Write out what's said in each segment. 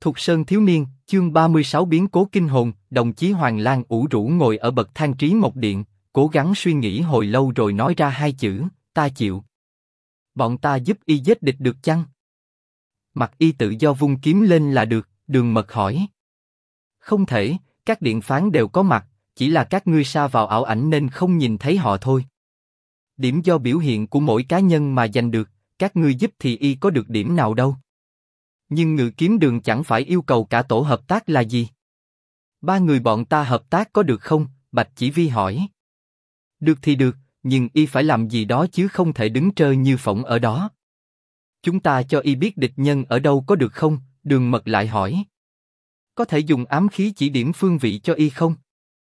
Thục Sơn thiếu niên, chương 36 biến cố kinh hồn. Đồng chí Hoàng Lang ủ rũ ngồi ở bậc thang Trí Mộc Điện, cố gắng suy nghĩ hồi lâu rồi nói ra hai chữ, ta chịu. Bọn ta giúp y giết địch được chăng? Mặc y tự do vung kiếm lên là được, Đường Mật hỏi. Không thể, các điện phán đều có mặt, chỉ là các ngươi sa vào ảo ảnh nên không nhìn thấy họ thôi. Điểm do biểu hiện của mỗi cá nhân mà giành được, các ngươi giúp thì y có được điểm nào đâu. Nhưng Ngự Kiếm Đường chẳng phải yêu cầu cả tổ hợp tác là gì? Ba người bọn ta hợp tác có được không? Bạch Chỉ Vi hỏi. Được thì được, nhưng y phải làm gì đó chứ không thể đứng trơ như phỗng ở đó. Chúng ta cho y biết địch nhân ở đâu có được không? Đường Mật lại hỏi. Có thể dùng ám khí chỉ điểm phương vị cho y không?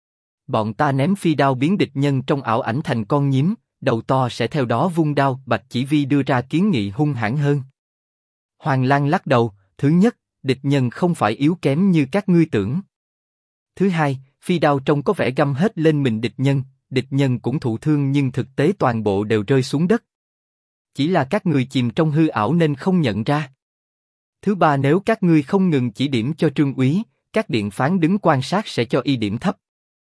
Bọn ta ném phi đao biến địch nhân trong ảo ảnh thành con nhím, đầu to sẽ theo đó vung đao. Bạch Chỉ Vi đưa ra kiến nghị hung hãn hơn. Hoàng Lang lắc đầu. Thứ nhất, địch nhân không phải yếu kém như các ngươi tưởng. Thứ hai, phi đao trông có vẻ găm hết lên mình địch nhân cũng thụ thương nhưng thực tế toàn bộ đều rơi xuống đất. Chỉ là các người chìm trong hư ảo nên không nhận ra. Thứ ba, nếu các ngươi không ngừng chỉ điểm cho Trương Úy, các điện phán đứng quan sát sẽ cho y điểm thấp.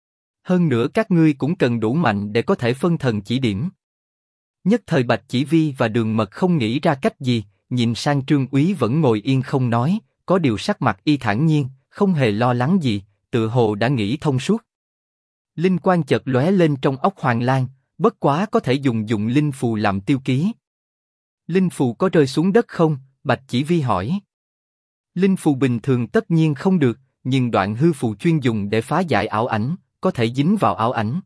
Hơn nữa các ngươi cũng cần đủ mạnh để có thể phân thần chỉ điểm. Nhất thời Bạch Chỉ Vi và Đường Mật không nghĩ ra cách gì. Nhìn sang Trương Úy vẫn ngồi yên không nói, có điều sắc mặt y thản nhiên, không hề lo lắng gì, tựa hồ đã nghĩ thông suốt. Linh quang chợt lóe lên trong óc Hoàng Lang, bất quá có thể dùng linh phù làm tiêu ký. Linh phù có rơi xuống đất không? Bạch Chỉ Vi hỏi. Linh phù bình thường tất nhiên không được, nhưng đoạn hư phù chuyên dùng để phá giải ảo ảnh, có thể dính vào ảo ảnh.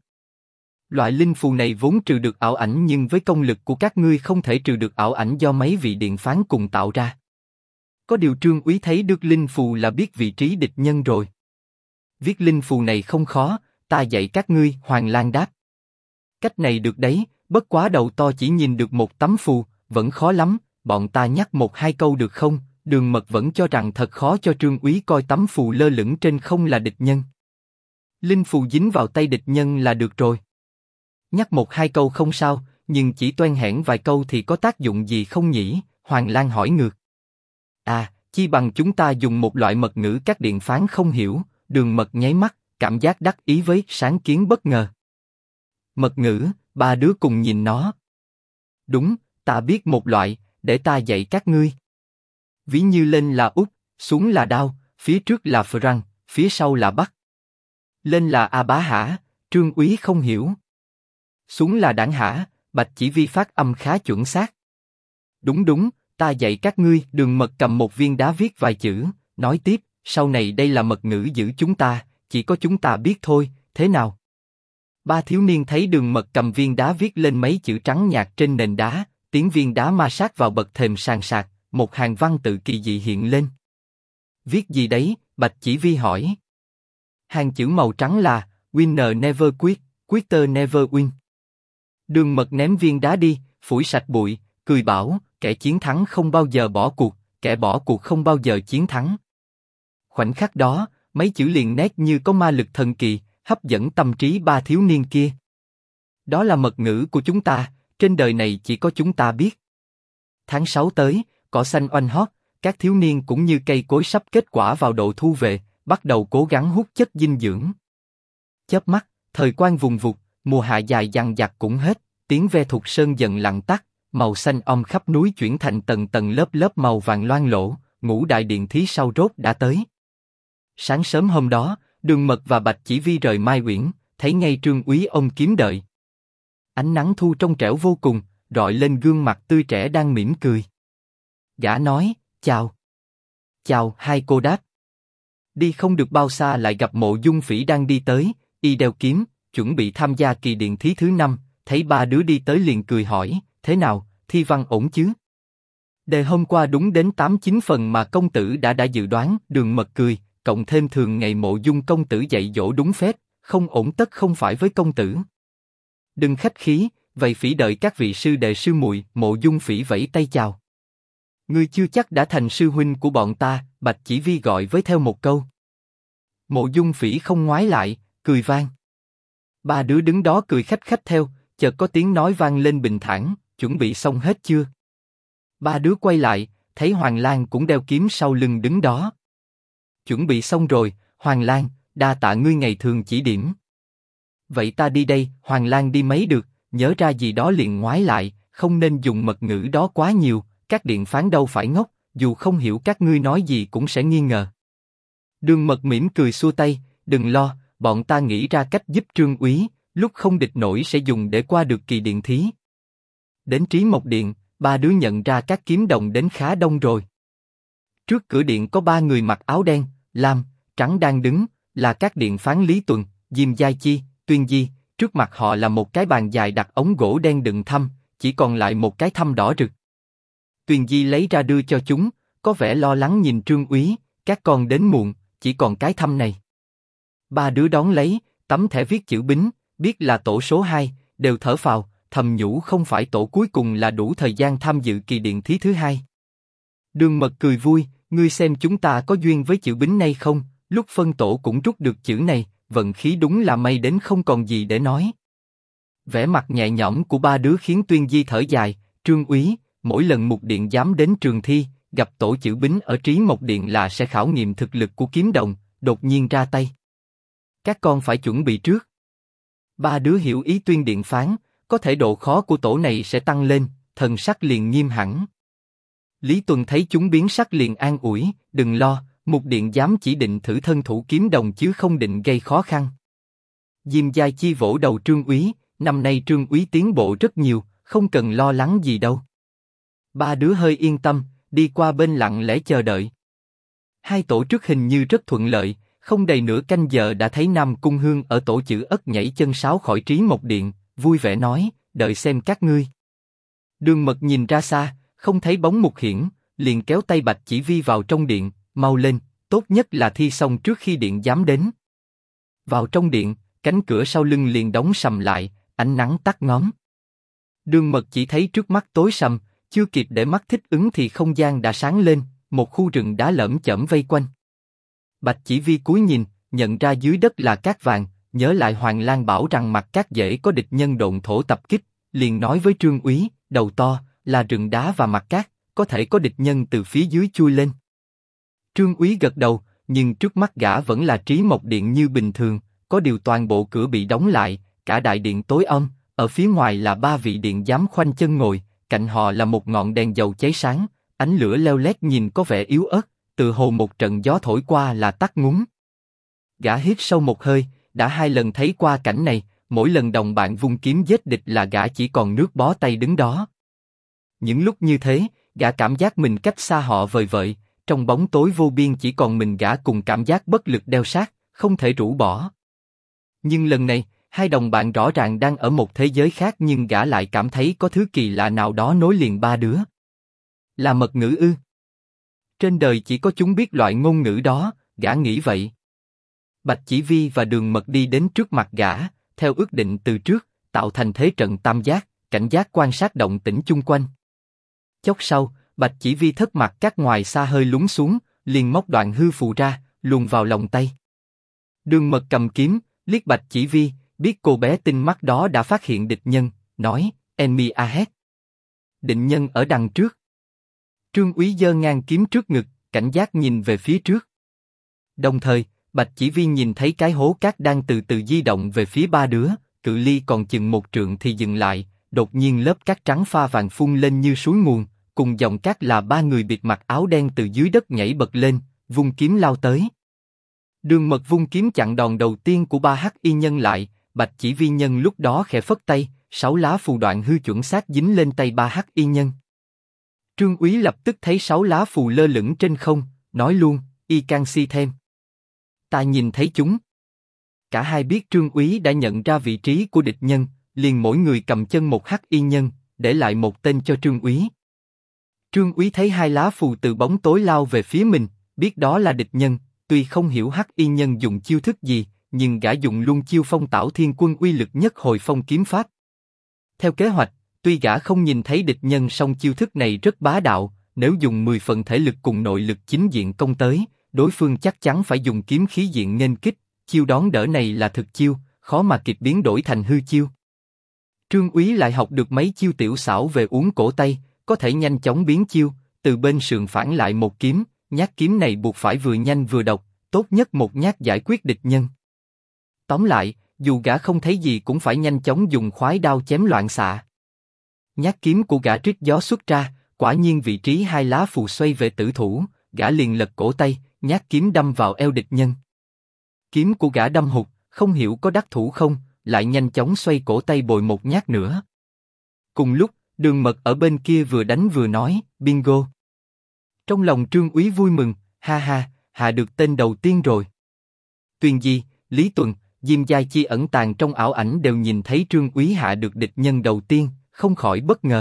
Loại linh phù này vốn trừ được ảo ảnh nhưng với công lực của các ngươi không thể trừ được ảo ảnh do mấy vị điện phán cùng tạo ra. Có điều Trương Úy thấy được linh phù là biết vị trí địch nhân rồi. Viết linh phù này không khó, ta dạy các ngươi. Hoàng Lang đáp. Cách này được đấy, bất quá đầu to chỉ nhìn được một tấm phù, vẫn khó lắm, bọn ta nhắc một hai câu được không? Đường Mật vẫn cho rằng thật khó cho Trương Úy coi tấm phù lơ lửng trên không là địch nhân. Linh phù dính vào tay địch nhân là được rồi. Nhắc một hai câu không sao, nhưng chỉ toan hẻn vài câu thì có tác dụng gì không nhỉ? Hoàng Lang hỏi ngược. À, chi bằng chúng ta dùng một loại mật ngữ các điện phán không hiểu. Đường Mật nháy mắt, cảm giác đắc ý với sáng kiến bất ngờ. Mật ngữ, ba đứa cùng nhìn nó. Đúng, ta biết một loại, để ta dạy các ngươi. Ví như lên là út, xuống là đao, phía trước là Franc, phía sau là Bắc. Lên là A Bá hả? Trương Úy không hiểu. Xuống là Đảng hả? Bạch Chỉ Vi phát âm khá chuẩn xác. Đúng, ta dạy các ngươi. Đường Mật cầm một viên đá viết vài chữ, nói tiếp, sau này đây là mật ngữ giữ chúng ta, chỉ có chúng ta biết thôi, thế nào? Ba thiếu niên thấy Đường Mật cầm viên đá viết lên mấy chữ trắng nhạt trên nền đá, tiếng viên đá ma sát vào bậc thềm sàn sạc, một hàng văn tự kỳ dị hiện lên. Viết gì đấy? Bạch Chỉ Vi hỏi. Hàng chữ màu trắng là Winner never quit, quitter never win. Đường Mật ném viên đá đi, phủi sạch bụi, cười bảo, kẻ chiến thắng không bao giờ bỏ cuộc, kẻ bỏ cuộc không bao giờ chiến thắng. Khoảnh khắc đó, mấy chữ liền nét như có ma lực thần kỳ, hấp dẫn tâm trí ba thiếu niên kia. Đó là mật ngữ của chúng ta, trên đời này chỉ có chúng ta biết. Tháng 6 tới, cỏ xanh oanh hót, các thiếu niên cũng như cây cối sắp kết quả vào độ thu về, bắt đầu cố gắng hút chất dinh dưỡng. Chớp mắt, thời quang vùng vụt, mùa hạ dài dằng dặc cũng hết, tiếng ve Thục Sơn dần lặng tắt, màu xanh khắp núi chuyển thành tầng tầng lớp lớp màu vàng loang lổ, ngũ đại điện thí sau rốt đã tới. Sáng sớm hôm đó, Đường Mật và Bạch Chỉ Vi rời Mai Uyển, thấy ngay Trương Úy ôm kiếm đợi. Ánh nắng thu trong trẻo vô cùng, rọi lên gương mặt tươi trẻ đang mỉm cười. Gã nói, chào. Chào, hai cô đáp. Đi không được bao xa lại gặp Mộ Dung Phỉ đang đi tới, y đeo kiếm, chuẩn bị tham gia kỳ điện thí thứ 5, thấy ba đứa đi tới liền cười hỏi, thế nào, thi văn ổn chứ? Đề hôm qua đúng đến 8-9 phần mà công tử đã dự đoán. Đường Mật cười, cộng thêm thường ngày Mộ Dung công tử dạy dỗ đúng phép, không ổn tất không phải với công tử. Đừng khách khí, vậy Phỉ đợi các vị sư đệ sư muội. Mộ Dung Phỉ vẫy tay chào. Ngươi chưa chắc đã thành sư huynh của bọn ta, Bạch Chỉ Vi gọi với theo một câu. Mộ Dung Phỉ không ngoái lại, cười vang. Ba đứa đứng đó cười khách khách theo, chợt có tiếng nói vang lên bình thản, chuẩn bị xong hết chưa? Ba đứa quay lại, thấy Hoàng Lang cũng đeo kiếm sau lưng đứng đó. Chuẩn bị xong rồi, Hoàng Lang, đa tạ ngươi ngày thường chỉ điểm. Vậy ta đi đây. Hoàng Lang đi mấy được, nhớ ra gì đó liền ngoái lại, không nên dùng mật ngữ đó quá nhiều, các điện phán đâu phải ngốc, dù không hiểu các ngươi nói gì cũng sẽ nghi ngờ. Đường Mật mỉm cười xua tay, đừng lo, bọn ta nghĩ ra cách giúp Trương úy, lúc không địch nổi sẽ dùng để qua được kỳ điện thí. Đến Trí Mộc Điện, ba đứa nhận ra các kiếm đồng đến khá đông rồi. Trước cửa điện có ba người mặc áo đen, lam, trắng đang đứng, là các điện phán Lý Tuần, Diêm Giai Chi, Tuyên Di. Trước mặt họ là một cái bàn dài đặt ống gỗ đen đựng thăm, chỉ còn lại một cái thăm đỏ rực. Tuyên Di lấy ra đưa cho chúng, có vẻ lo lắng nhìn Trương úy, các con đến muộn, chỉ còn cái thăm này. Ba đứa đón lấy, tấm thẻ viết chữ Bính, biết là tổ số 2, đều thở phào, thầm nhủ không phải tổ cuối cùng là đủ thời gian tham dự kỳ điện thí thứ 2. Đường Mật cười vui, ngươi xem chúng ta có duyên với chữ Bính này không? Lúc phân tổ cũng rút được chữ này, vận khí đúng là may đến không còn gì để nói. Vẻ mặt nhẹ nhõm của ba đứa khiến Tuyên Di thở dài. Trương úy, mỗi lần Mục Điện dám đến trường thi, gặp tổ chữ Bính ở Trí Mộc Điện là sẽ khảo nghiệm thực lực của kiếm đồng, đột nhiên ra tay. Các con phải chuẩn bị trước. Ba đứa hiểu ý Tuyên điện phán, có thể độ khó của tổ này sẽ tăng lên, thần sắc liền nghiêm hẳn. Lý Tuần thấy chúng biến sắc liền an ủi, đừng lo, Mục Điện dám chỉ định thử thân thủ kiếm đồng chứ không định gây khó khăn. Diêm Giai Chi vỗ đầu Trương úy, năm nay Trương úy tiến bộ rất nhiều, không cần lo lắng gì đâu. Ba đứa hơi yên tâm, đi qua bên lặng lẽ chờ đợi. Hai tổ trước hình như rất thuận lợi, không đầy nửa canh giờ đã thấy Nam Cung Hương ở tổ chữ Ất nhảy chân sáo khỏi Trí Mộc Điện, vui vẻ nói, đợi xem các ngươi. Đường Mật nhìn ra xa, không thấy bóng Mục Hiển, liền kéo tay Bạch Chỉ Vi vào trong điện, mau lên, tốt nhất là thi xong trước khi điện giám đến. Vào trong điện, cánh cửa sau lưng liền đóng sầm lại, ánh nắng tắt ngóm. Đường Mật chỉ thấy trước mắt tối sầm, chưa kịp để mắt thích ứng thì không gian đã sáng lên, một khu rừng đá lởm chởm vây quanh. Bạch Chỉ Vi cúi nhìn, nhận ra dưới đất là cát vàng, nhớ lại Hoàng Lang bảo rằng mặt cát dễ có địch nhân độn thổ tập kích, liền nói với Trương úy, đầu to, là rừng đá và mặt cát, có thể có địch nhân từ phía dưới chui lên. Trương úy gật đầu, nhưng trước mắt gã vẫn là Trí Mộc Điện như bình thường, có điều toàn bộ cửa bị đóng lại, cả đại điện tối om, ở phía ngoài là ba vị điện giám khoanh chân ngồi, cạnh họ là một ngọn đèn dầu cháy sáng, ánh lửa leo lét nhìn có vẻ yếu ớt, từ hồ một trận gió thổi qua là tắt ngúm. Gã hít sâu một hơi, đã 2 lần thấy qua cảnh này, mỗi lần đồng bạn vung kiếm giết địch là gã chỉ còn nước bó tay đứng đó. Những lúc như thế, gã cảm giác mình cách xa họ vời vợi, trong bóng tối vô biên chỉ còn mình gã cùng cảm giác bất lực đeo sát, không thể rũ bỏ. Nhưng lần này, hai đồng bạn rõ ràng đang ở một thế giới khác nhưng gã lại cảm thấy có thứ kỳ lạ nào đó nối liền ba đứa. Là mật ngữ ư? Trên đời chỉ có chúng biết loại ngôn ngữ đó, gã nghĩ vậy. Bạch Chỉ Vi và Đường Mật đi đến trước mặt gã, theo ước định từ trước, tạo thành thế trận tam giác, cảnh giác quan sát động tĩnh chung quanh. Chốc sau, Bạch Chỉ Vi thất mặt các ngoài xa hơi lún xuống, liền móc đoạn hư phù ra, luồn vào lòng tay. Đường Mật cầm kiếm, liếc Bạch Chỉ Vi, biết cô bé tinh mắt đó đã phát hiện địch nhân, nói, Enemy ahead. Định nhân ở đằng trước. Trương úy giơ ngang kiếm trước ngực, cảnh giác nhìn về phía trước. Đồng thời, Bạch Chỉ Vi nhìn thấy cái hố cát đang từ từ di động về phía ba đứa, cự ly còn chừng 1 trượng thì dừng lại, đột nhiên lớp cát trắng pha vàng phun lên như suối nguồn, cùng dòng cát là ba người bịt mặt áo đen từ dưới đất nhảy bật lên, vung kiếm lao tới. Đường Mật vung kiếm chặn đòn đầu tiên của ba hắc y nhân lại, Bạch Chỉ Vi nhân lúc đó khẽ phất tay, 6 lá phù đoạn hư chuẩn xác dính lên tay ba hắc y nhân. Trương úy lập tức thấy 6 lá phù lơ lửng trên không, nói luôn, y can si thêm. Ta nhìn thấy chúng. Cả hai biết Trương úy đã nhận ra vị trí của địch nhân, liền mỗi người cầm chân một hắc y nhân, để lại một tên cho Trương úy. Trương úy thấy 2 lá phù từ bóng tối lao về phía mình, biết đó là địch nhân, tuy không hiểu hắc y nhân dùng chiêu thức gì, nhưng gã dùng luôn chiêu Phong Tảo Thiên Quân uy lực nhất hồi phong kiếm pháp. Theo kế hoạch, tuy gã không nhìn thấy địch nhân song chiêu thức này rất bá đạo, nếu dùng 10 phần thể lực cùng nội lực chính diện công tới, đối phương chắc chắn phải dùng kiếm khí diện nghênh kích, chiêu đón đỡ này là thực chiêu, khó mà kịp biến đổi thành hư chiêu. Trương úy lại học được mấy chiêu tiểu xảo về uốn cổ tay, có thể nhanh chóng biến chiêu, từ bên sườn phản lại một kiếm, nhát kiếm này buộc phải vừa nhanh vừa độc, tốt nhất một nhát giải quyết địch nhân. Tóm lại, dù gã không thấy gì cũng phải nhanh chóng dùng khoái đao chém loạn xạ. Nhát kiếm của gã trích gió xuất ra, quả nhiên vị trí hai lá phù xoay về tử thủ, gã liền lật cổ tay, nhát kiếm đâm vào eo địch nhân. Kiếm của gã đâm hụt, không hiểu có đắc thủ không, lại nhanh chóng xoay cổ tay bồi một nhát nữa. Cùng lúc, Đường Mật ở bên kia vừa đánh vừa nói, bingo. Trong lòng Trương Úy vui mừng, ha ha, hạ được tên đầu tiên rồi. Tuyền Di, Lý Tuần, Diêm Giai Chi ẩn tàng trong ảo ảnh đều nhìn thấy Trương Úy hạ được địch nhân đầu tiên, không khỏi bất ngờ.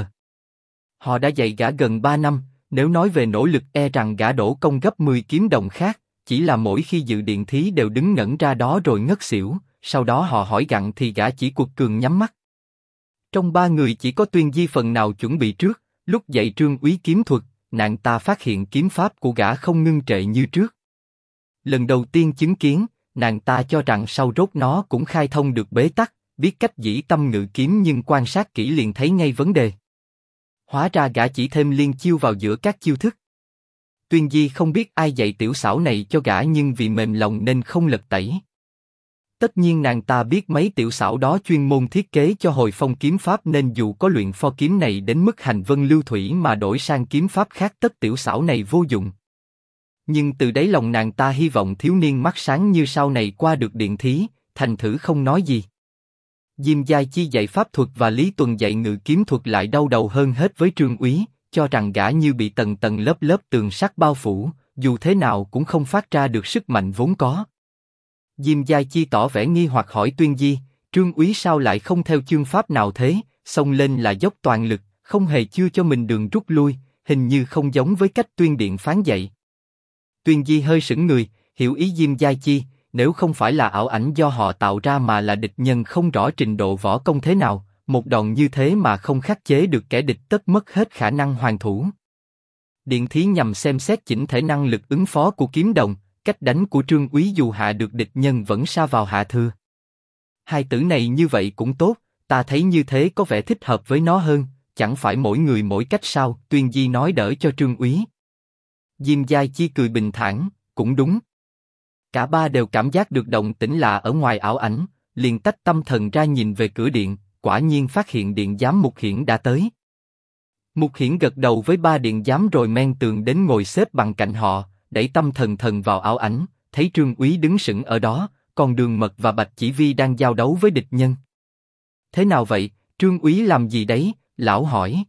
Họ đã dạy gã gần 3 năm, nếu nói về nỗ lực e rằng gã đổ công gấp 10 kiếm đồng khác, chỉ là mỗi khi dự điện thí đều đứng ngẩn ra đó rồi ngất xỉu, sau đó họ hỏi gặng thì gã chỉ quật cường nhắm mắt. Trong ba người chỉ có Tuyên Di phần nào chuẩn bị trước, lúc dạy Trương Úy kiếm thuật, nàng ta phát hiện kiếm pháp của gã không ngưng trệ như trước. Lần đầu tiên chứng kiến, nàng ta cho rằng sau rốt nó cũng khai thông được bế tắc, biết cách dĩ tâm ngự kiếm nhưng quan sát kỹ liền thấy ngay vấn đề. Hóa ra gã chỉ thêm liên chiêu vào giữa các chiêu thức. Tuyên Di không biết ai dạy tiểu xảo này cho gã nhưng vì mềm lòng nên không lật tẩy. Tất nhiên nàng ta biết mấy tiểu xảo đó chuyên môn thiết kế cho hồi phong kiếm pháp nên dù có luyện pho kiếm này đến mức hành vân lưu thủy mà đổi sang kiếm pháp khác tất tiểu xảo này vô dụng. Nhưng từ đáy lòng nàng ta hy vọng thiếu niên mắt sáng như sau này qua được điện thí, thành thử không nói gì. Diêm Giai Chi dạy pháp thuật và Lý Tuần dạy ngự kiếm thuật lại đau đầu hơn hết với Trương Úy, cho rằng gã như bị tầng tầng lớp lớp tường sắt bao phủ, dù thế nào cũng không phát ra được sức mạnh vốn có. Diêm Giai Chi tỏ vẻ nghi hoặc hỏi Tuyên Di, Trương Úy sao lại không theo chương pháp nào thế, xông lên là dốc toàn lực, không hề chưa cho mình đường rút lui, hình như không giống với cách Tuyên Điện phán dạy. Tuyên Di hơi sững người, hiểu ý Diêm Giai Chi, nếu không phải là ảo ảnh do họ tạo ra mà là địch nhân không rõ trình độ võ công thế nào, một đòn như thế mà không khắc chế được kẻ địch tất mất hết khả năng hoàn thủ. Điện thí nhằm xem xét chỉnh thể năng lực ứng phó của kiếm đồng, cách đánh của Trương Úy dù hạ được địch nhân vẫn sa vào hạ thừa. Hai tử này như vậy cũng tốt, ta thấy như thế có vẻ thích hợp với nó hơn, chẳng phải mỗi người mỗi cách sao? Tuyên Di nói đỡ cho Trương Úy. Diêm Giai Chi cười bình thản, cũng đúng. Cả ba đều cảm giác được động tĩnh lạ ở ngoài ảo ảnh, liền tách tâm thần ra nhìn về cửa điện, quả nhiên phát hiện điện giám Mục Hiển đã tới. Mục Hiển gật đầu với ba điện giám rồi men tường đến ngồi xếp bằng cạnh họ, đẩy tâm thần vào ảo ảnh, thấy Trương Úy đứng sững ở đó, còn Đường Mật và Bạch Chỉ Vi đang giao đấu với địch nhân. Thế nào vậy, Trương Úy làm gì đấy? Lão hỏi.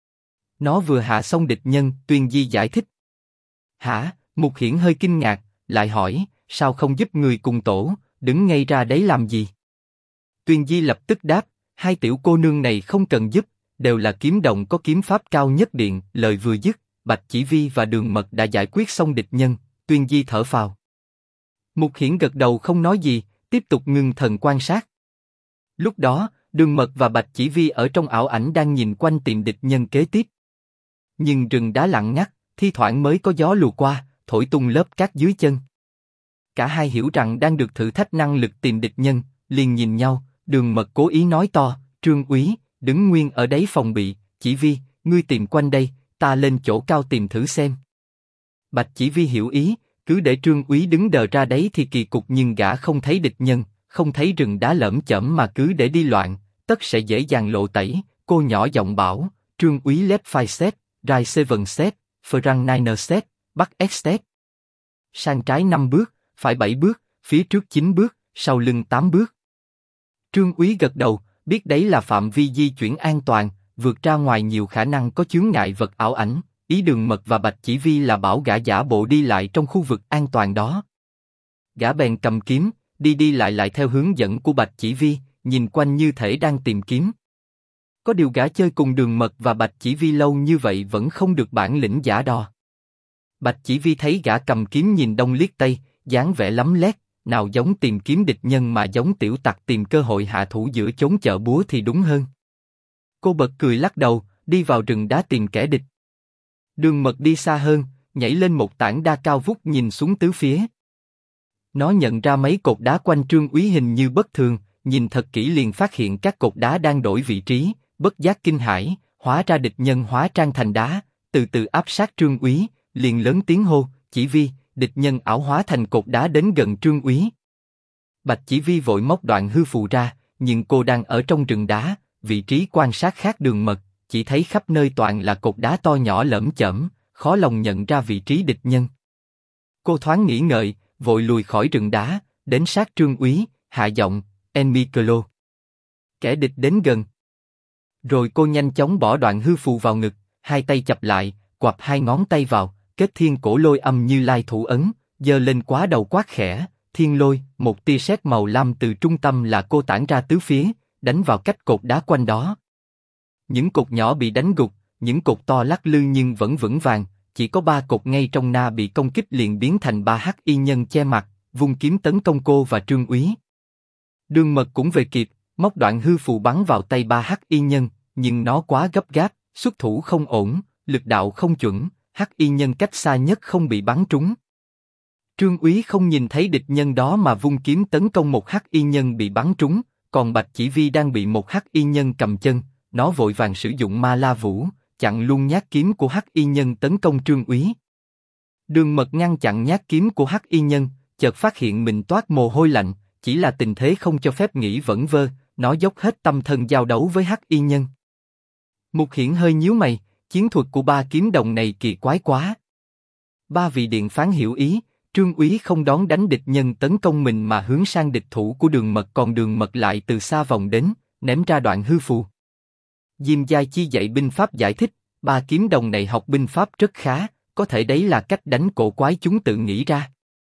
Nó vừa hạ xong địch nhân, Tuyên Di giải thích. Hả? Mục Hiển hơi kinh ngạc, lại hỏi, sao không giúp người cùng tổ, đứng ngay ra đấy làm gì? Tuyên Di lập tức đáp, hai tiểu cô nương này không cần giúp, đều là kiếm đồng có kiếm pháp cao nhất điện. Lời vừa dứt, Bạch Chỉ Vi và Đường Mật đã giải quyết xong địch nhân. Tuyên Di thở phào. Mục Hiển gật đầu không nói gì, tiếp tục ngưng thần quan sát. Lúc đó, Đường Mật và Bạch Chỉ Vi ở trong ảo ảnh đang nhìn quanh tìm địch nhân kế tiếp. Nhưng rừng đá lặng ngắt, thi thoảng mới có gió lùa qua, thổi tung lớp cát dưới chân. Cả hai hiểu rằng đang được thử thách năng lực tìm địch nhân, liền nhìn nhau. Đường Mật cố ý nói to, Trương Úy, đứng nguyên ở đấy phòng bị. Chỉ Vi, ngươi tìm quanh đây, ta lên chỗ cao tìm thử xem. Bạch Chỉ Vi hiểu ý, cứ để Trương Úy đứng đờ ra đấy thì kỳ cục, nhưng gã không thấy địch nhân, không thấy rừng đá lởm chởm mà cứ để đi loạn, tất sẽ dễ dàng lộ tẩy. Cô nhỏ giọng bảo, Trương Úy left 5 set, right 7 set, front 9 set, back X step. Sang trái 5 bước, phải 7 bước, phía trước 9 bước, sau lưng 8 bước. Trương Úy gật đầu, biết đấy là phạm vi di chuyển an toàn, vượt ra ngoài nhiều khả năng có chướng ngại vật ảo ảnh. Ý Đường Mật và Bạch Chỉ Vi là bảo gã giả bộ đi lại trong khu vực an toàn đó. Gã bèn cầm kiếm, đi lại theo hướng dẫn của Bạch Chỉ Vi, nhìn quanh như thể đang tìm kiếm. Có điều gã chơi cùng Đường Mật và Bạch Chỉ Vi lâu như vậy vẫn không được bản lĩnh giả đò. Bạch Chỉ Vi thấy gã cầm kiếm nhìn đông liếc tây, dáng vẻ lấm lét, nào giống tìm kiếm địch nhân mà giống tiểu tặc tìm cơ hội hạ thủ giữa chốn chợ búa thì đúng hơn. Cô bật cười lắc đầu, đi vào rừng đá tìm kẻ địch. Đường Mật đi xa hơn, nhảy lên một tảng đa cao vút nhìn xuống tứ phía. Nó nhận ra mấy cột đá quanh Trương Úy hình như bất thường, nhìn thật kỹ liền phát hiện các cột đá đang đổi vị trí, bất giác kinh hãi, hóa ra địch nhân hóa trang thành đá, từ từ áp sát Trương Úy, liền lớn tiếng hô, Chỉ Vi, địch nhân ảo hóa thành cột đá đến gần Trương Úy. Bạch Chỉ Vi vội móc đoạn hư phù ra, nhưng cô đang ở trong rừng đá, vị trí quan sát khác Đường Mật, chỉ thấy khắp nơi toàn là cột đá to nhỏ lởm chởm, khó lòng nhận ra vị trí địch nhân. Cô thoáng nghĩ ngợi, vội lùi khỏi rừng đá, đến sát Trương Úy, hạ giọng, "Enemy Clo." Kẻ địch đến gần. Rồi cô nhanh chóng bỏ đoạn hư phù vào ngực, hai tay chập lại, quặp hai ngón tay vào, kết thiên cổ lôi âm Như Lai thủ ấn, giơ lên quá đầu quát khẽ, "Thiên lôi." Một tia sét màu lam từ trung tâm là cô tản ra tứ phía, đánh vào cách cột đá quanh đó. Những cột nhỏ bị đánh gục, những cột to lắc lư nhưng vẫn vững vàng. Chỉ có 3 cột ngay trong na bị công kích liền biến thành 3 hắc y nhân che mặt, vung kiếm tấn công cô và Trương Úy. Đường Mật cũng về kịp, móc đoạn hư phù bắn vào tay 3 hắc y nhân, nhưng nó quá gấp gáp, xuất thủ không ổn, lực đạo không chuẩn, hắc y nhân cách xa nhất không bị bắn trúng. Trương Úy không nhìn thấy địch nhân đó mà vung kiếm tấn công một hắc y nhân bị bắn trúng, còn Bạch Chỉ Vi đang bị một hắc y nhân cầm chân, nó vội vàng sử dụng Ma La Vũ, chặn luôn nhát kiếm của hắc y nhân tấn công Trương Úy. Đường Mật ngăn chặn nhát kiếm của hắc y nhân, chợt phát hiện mình toát mồ hôi lạnh, chỉ là tình thế không cho phép nghĩ vẩn vơ, nó dốc hết tâm thần giao đấu với hắc y nhân. Mục Hiển hơi nhíu mày, chiến thuật của 3 kiếm đồng này kỳ quái quá. 3 vị điện phán hiểu ý, Trương Úy không đón đánh địch nhân tấn công mình mà hướng sang địch thủ của Đường Mật, còn Đường Mật lại từ xa vòng đến, ném ra đoạn hư phù. Diêm Giai Chi dạy binh pháp giải thích, 3 kiếm đồng này học binh pháp rất khá, có thể đấy là cách đánh cổ quái chúng tự nghĩ ra.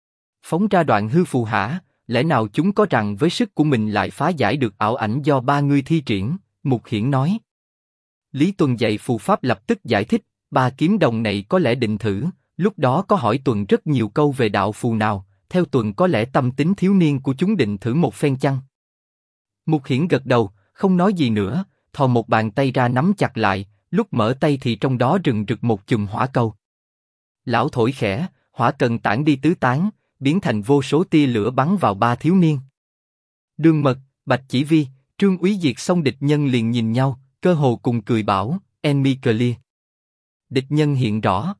Phóng ra đoạn hư phù hả? Lẽ nào chúng có rằng với sức của mình lại phá giải được ảo ảnh do 3 người thi triển? Mục Hiển nói. Lý Tuần dạy phù pháp lập tức giải thích, 3 kiếm đồng này có lẽ định thử, lúc đó có hỏi Tuần rất nhiều câu về đạo phù nào, theo Tuần có lẽ tâm tính thiếu niên của chúng định thử một phen chăng? Mục Hiển gật đầu, không nói gì nữa, thò một bàn tay ra nắm chặt lại, lúc mở tay thì trong đó rừng rực một chùm hỏa cầu. Lão thổi khẽ, hỏa cần tản đi tứ tán, biến thành vô số tia lửa bắn vào 3 thiếu niên. Đường Mật, Bạch Chỉ Vi, Trương Úy diệt xong địch nhân liền nhìn nhau, cơ hồ cùng cười bảo, "Enemy clear." Địch nhân hiện rõ.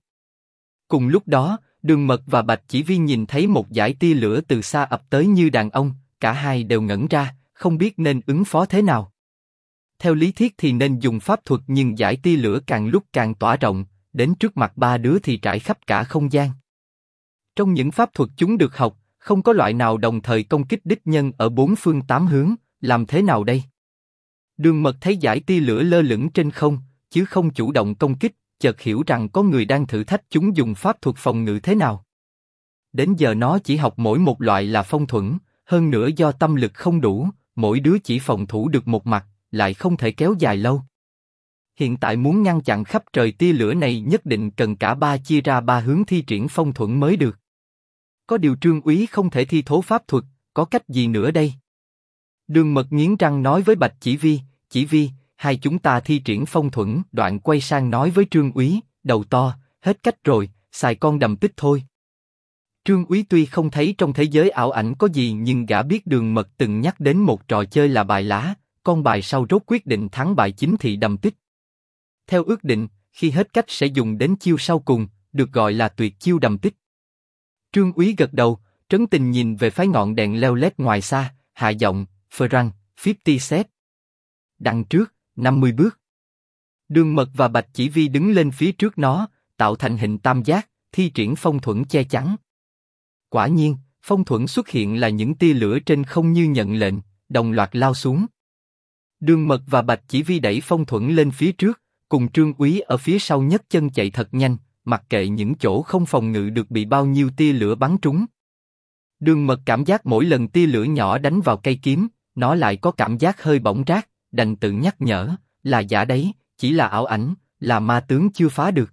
Cùng lúc đó, Đường Mật và Bạch Chỉ Vi nhìn thấy một dải tia lửa từ xa ập tới như đàn ông, cả hai đều ngẩn ra, không biết nên ứng phó thế nào. Theo lý thuyết thì nên dùng pháp thuật, nhưng dải tia lửa càng lúc càng tỏa rộng, đến trước mặt 3 đứa thì trải khắp cả không gian. Trong những pháp thuật chúng được học, không có loại nào đồng thời công kích địch nhân ở 4 phương 8 hướng, làm thế nào đây? Đường Mật thấy dải tia lửa lơ lửng trên không, chứ không chủ động công kích, chợt hiểu rằng có người đang thử thách chúng dùng pháp thuật phòng ngự thế nào. Đến giờ nó chỉ học mỗi một loại là phong thuẫn, hơn nữa do tâm lực không đủ, mỗi đứa chỉ phòng thủ được một mặt, lại không thể kéo dài lâu. Hiện tại muốn ngăn chặn khắp trời tia lửa này nhất định cần cả 3 chia ra 3 hướng thi triển phong thuẫn mới được. Có điều Trương Úy không thể thi thố pháp thuật, có cách gì nữa đây? Đường Mật nghiến răng nói với Bạch Chỉ Vi, "Chỉ Vi, hai chúng ta thi triển phong thuẫn." Đoạn quay sang nói với Trương Úy, "Đầu to, hết cách rồi, xài con đầm tích thôi." Trương Úy tuy không thấy trong thế giới ảo ảnh có gì, nhưng gã biết Đường Mật từng nhắc đến một trò chơi là bài lá, con bài sau rốt quyết định thắng bại chính thị đầm tích. Theo ước định, khi hết cách sẽ dùng đến chiêu sau cùng, được gọi là tuyệt chiêu đầm tích. Trương Úy gật đầu, trấn tình nhìn về phái ngọn đèn leo lét ngoài xa, hạ giọng, "Frank, 50 set." Đằng trước, 50 bước. Đường Mật và Bạch Chỉ Vi đứng lên phía trước nó, tạo thành hình tam giác, thi triển phong thuẫn che chắn. Quả nhiên, phong thuẫn xuất hiện là những tia lửa trên không như nhận lệnh, đồng loạt lao xuống. Đường Mật và Bạch Chỉ Vi đẩy phong thuẫn lên phía trước, cùng Trương Úy ở phía sau nhấc chân chạy thật nhanh, mặc kệ những chỗ không phòng ngự được bị bao nhiêu tia lửa bắn trúng. Đường Mật cảm giác mỗi lần tia lửa nhỏ đánh vào cây kiếm, nó lại có cảm giác hơi bỏng rát, đành tự nhắc nhở, là giả đấy, chỉ là ảo ảnh, là ma tướng chưa phá được.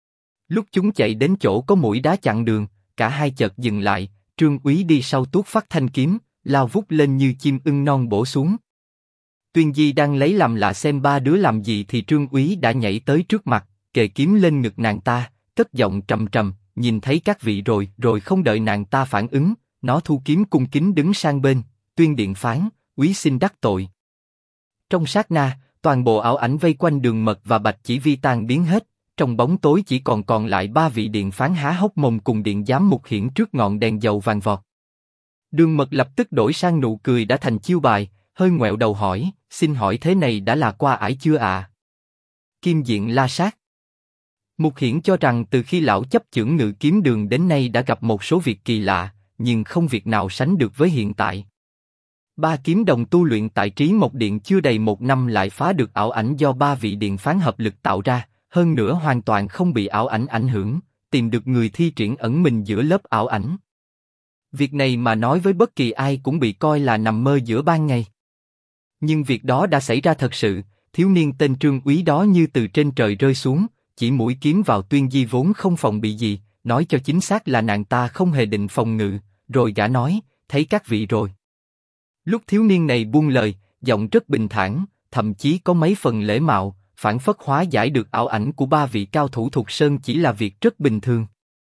Lúc chúng chạy đến chỗ có mũi đá chặn đường, cả hai chợt dừng lại, Trương Úy đi sau tuốt phát thanh kiếm, lao vút lên như chim ưng non bổ xuống. Tuyên Di đang lấy làm lạ xem 3 đứa làm gì thì Trương Úy đã nhảy tới trước mặt, kề kiếm lên ngực nàng ta, cất giọng trầm trầm, "Nhìn thấy các vị rồi." Không đợi nàng ta phản ứng, nó thu kiếm cung kính đứng sang bên, "Tuyên điện phán, úy xin đắc tội." Trong sát na, toàn bộ ảo ảnh vây quanh Đường Mật và Bạch Chỉ Vi tan biến hết, trong bóng tối chỉ còn lại ba vị điện phán há hốc mồm cùng điện giám Mục Hiển trước ngọn đèn dầu vàng vọt. Đường Mật lập tức đổi sang nụ cười đã thành chiêu bài, hơi ngoẹo đầu hỏi, xin hỏi thế này đã là qua ải chưa ạ? Kim diện la sát. Mục Hiển cho rằng từ khi lão chấp chưởng Ngự Kiếm Đường đến nay đã gặp một số việc kỳ lạ, nhưng không việc nào sánh được với hiện tại. Ba kiếm đồng tu luyện tại Trí Mộc Điện chưa đầy một năm lại phá được ảo ảnh do ba vị điện phán hợp lực tạo ra, hơn nữa hoàn toàn không bị ảo ảnh ảnh hưởng, tìm được người thi triển ẩn mình giữa lớp ảo ảnh. Việc này mà nói với bất kỳ ai cũng bị coi là nằm mơ giữa ban ngày. Nhưng việc đó đã xảy ra thật sự, thiếu niên tên Trương Úy đó như từ trên trời rơi xuống, chỉ mũi kiếm vào Tuyên Di vốn không phòng bị gì, nói cho chính xác là nàng ta không hề định phòng ngự, rồi gã nói, thấy các vị rồi. Lúc thiếu niên này buông lời, giọng rất bình thản, thậm chí có mấy phần lễ mạo, phảng phất hóa giải được ảo ảnh của ba vị cao thủ Thục Sơn chỉ là việc rất bình thường.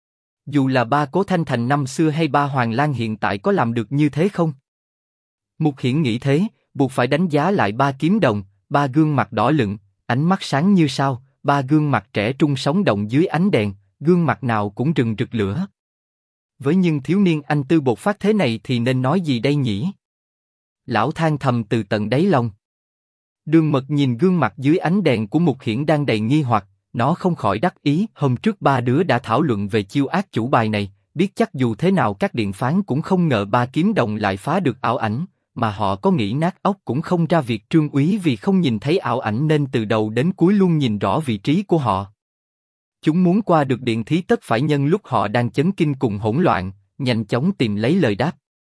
Dù là ba Cố Thanh Thành năm xưa hay ba Hoàng Lang hiện tại có làm được như thế không? Mục Hiển nghĩ thế, buộc phải đánh giá lại ba kiếm đồng, ba gương mặt đỏ lựng, ánh mắt sáng như sao, ba gương mặt trẻ trung sống động dưới ánh đèn, gương mặt nào cũng rừng rực lửa. Với nhưng thiếu niên anh tư bột phát thế này thì nên nói gì đây nhỉ? Lão than thầm từ tận đáy lòng. Đường Mật nhìn gương mặt dưới ánh đèn của Mục Hiển đang đầy nghi hoặc, nó không khỏi đắc ý. Hôm trước ba đứa đã thảo luận về chiêu ác chủ bài này, biết chắc dù thế nào các điện phán cũng không ngờ ba kiếm đồng lại phá được ảo ảnh, mà họ có nghĩ nát óc cũng không ra việc Trương Úy vì không nhìn thấy ảo ảnh nên từ đầu đến cuối luôn nhìn rõ vị trí của họ. Chúng muốn qua được điện thí tất phải nhân lúc họ đang chấn kinh cùng hỗn loạn, nhanh chóng tìm lấy lời đáp.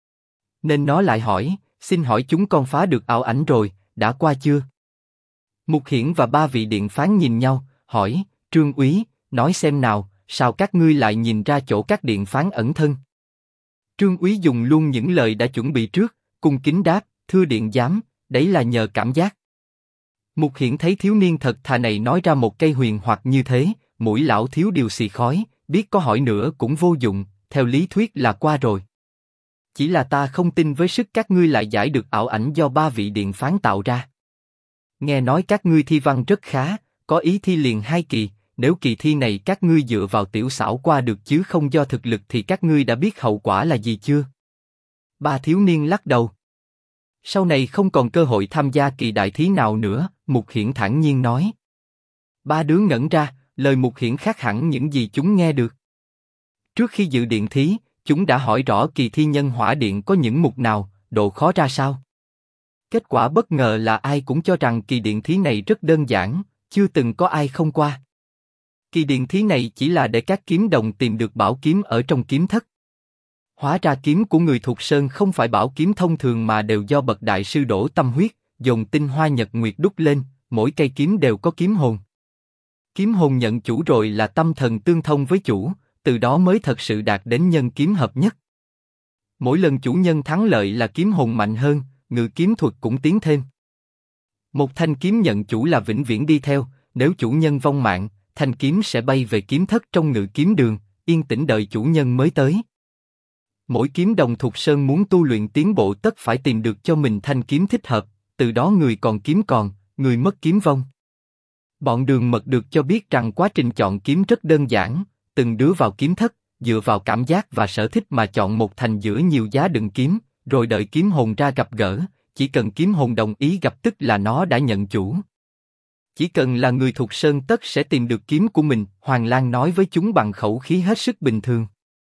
Nên nó lại hỏi, xin hỏi chúng con phá được ảo ảnh rồi, đã qua chưa? Mục Hiển và ba vị điện phán nhìn nhau, hỏi, Trương Úy, nói xem nào, sao các ngươi lại nhìn ra chỗ các điện phán ẩn thân? Trương Úy dùng luôn những lời đã chuẩn bị trước, cung kính đáp, thưa điện giám, đấy là nhờ cảm giác. Mục Hiển thấy thiếu niên thật thà này nói ra một cây huyền hoặc như thế, mũi lão thiếu điều xì khói, biết có hỏi nữa cũng vô dụng, theo lý thuyết là qua rồi. Chỉ là ta không tin với sức các ngươi lại giải được ảo ảnh do ba vị điện phán tạo ra. Nghe nói các ngươi thi văn rất khá, có ý thi liền 2 kỳ, nếu kỳ thi này các ngươi dựa vào tiểu xảo qua được chứ không do thực lực thì các ngươi đã biết hậu quả là gì chưa? Ba thiếu niên lắc đầu. Sau này không còn cơ hội tham gia kỳ đại thí nào nữa, Mục Hiển thản nhiên nói. Ba đứa ngẩn ra, lời Mục Hiển khác hẳn những gì chúng nghe được. Trước khi dự điện thí, chúng đã hỏi rõ kỳ thi nhân hỏa điện có những mục nào, độ khó ra sao. Kết quả bất ngờ là ai cũng cho rằng kỳ điện thí này rất đơn giản, chưa từng có ai không qua. Kỳ điện thí này chỉ là để các kiếm đồng tìm được bảo kiếm ở trong kiếm thất. Hóa ra kiếm của người Thục Sơn không phải bảo kiếm thông thường mà đều do bậc đại sư đổ tâm huyết, dồn tinh hoa nhật nguyệt đúc lên, mỗi cây kiếm đều có kiếm hồn. Kiếm hồn nhận chủ rồi là tâm thần tương thông với chủ, từ đó mới thật sự đạt đến nhân kiếm hợp nhất. Mỗi lần chủ nhân thắng lợi là kiếm hồn mạnh hơn, ngự kiếm thuật cũng tiến thêm. Một thanh kiếm nhận chủ là vĩnh viễn đi theo, nếu chủ nhân vong mạng, thanh kiếm sẽ bay về kiếm thất trong Ngự Kiếm Đường, yên tĩnh đợi chủ nhân mới tới. Mỗi kiếm đồng Thục Sơn muốn tu luyện tiến bộ tất phải tìm được cho mình thanh kiếm thích hợp, từ đó người còn kiếm còn, người mất kiếm vong. Bọn Đường Mật được cho biết rằng quá trình chọn kiếm rất đơn giản, từng đứa vào kiếm thất, dựa vào cảm giác và sở thích mà chọn một thành giữa nhiều giá đựng kiếm, rồi đợi kiếm hồn ra gặp gỡ, chỉ cần kiếm hồn đồng ý gặp tức là nó đã nhận chủ. Chỉ cần là người Thục Sơn tất sẽ tìm được kiếm của mình, Hoàng Lang nói với chúng bằng khẩu khí hết sức bình thường.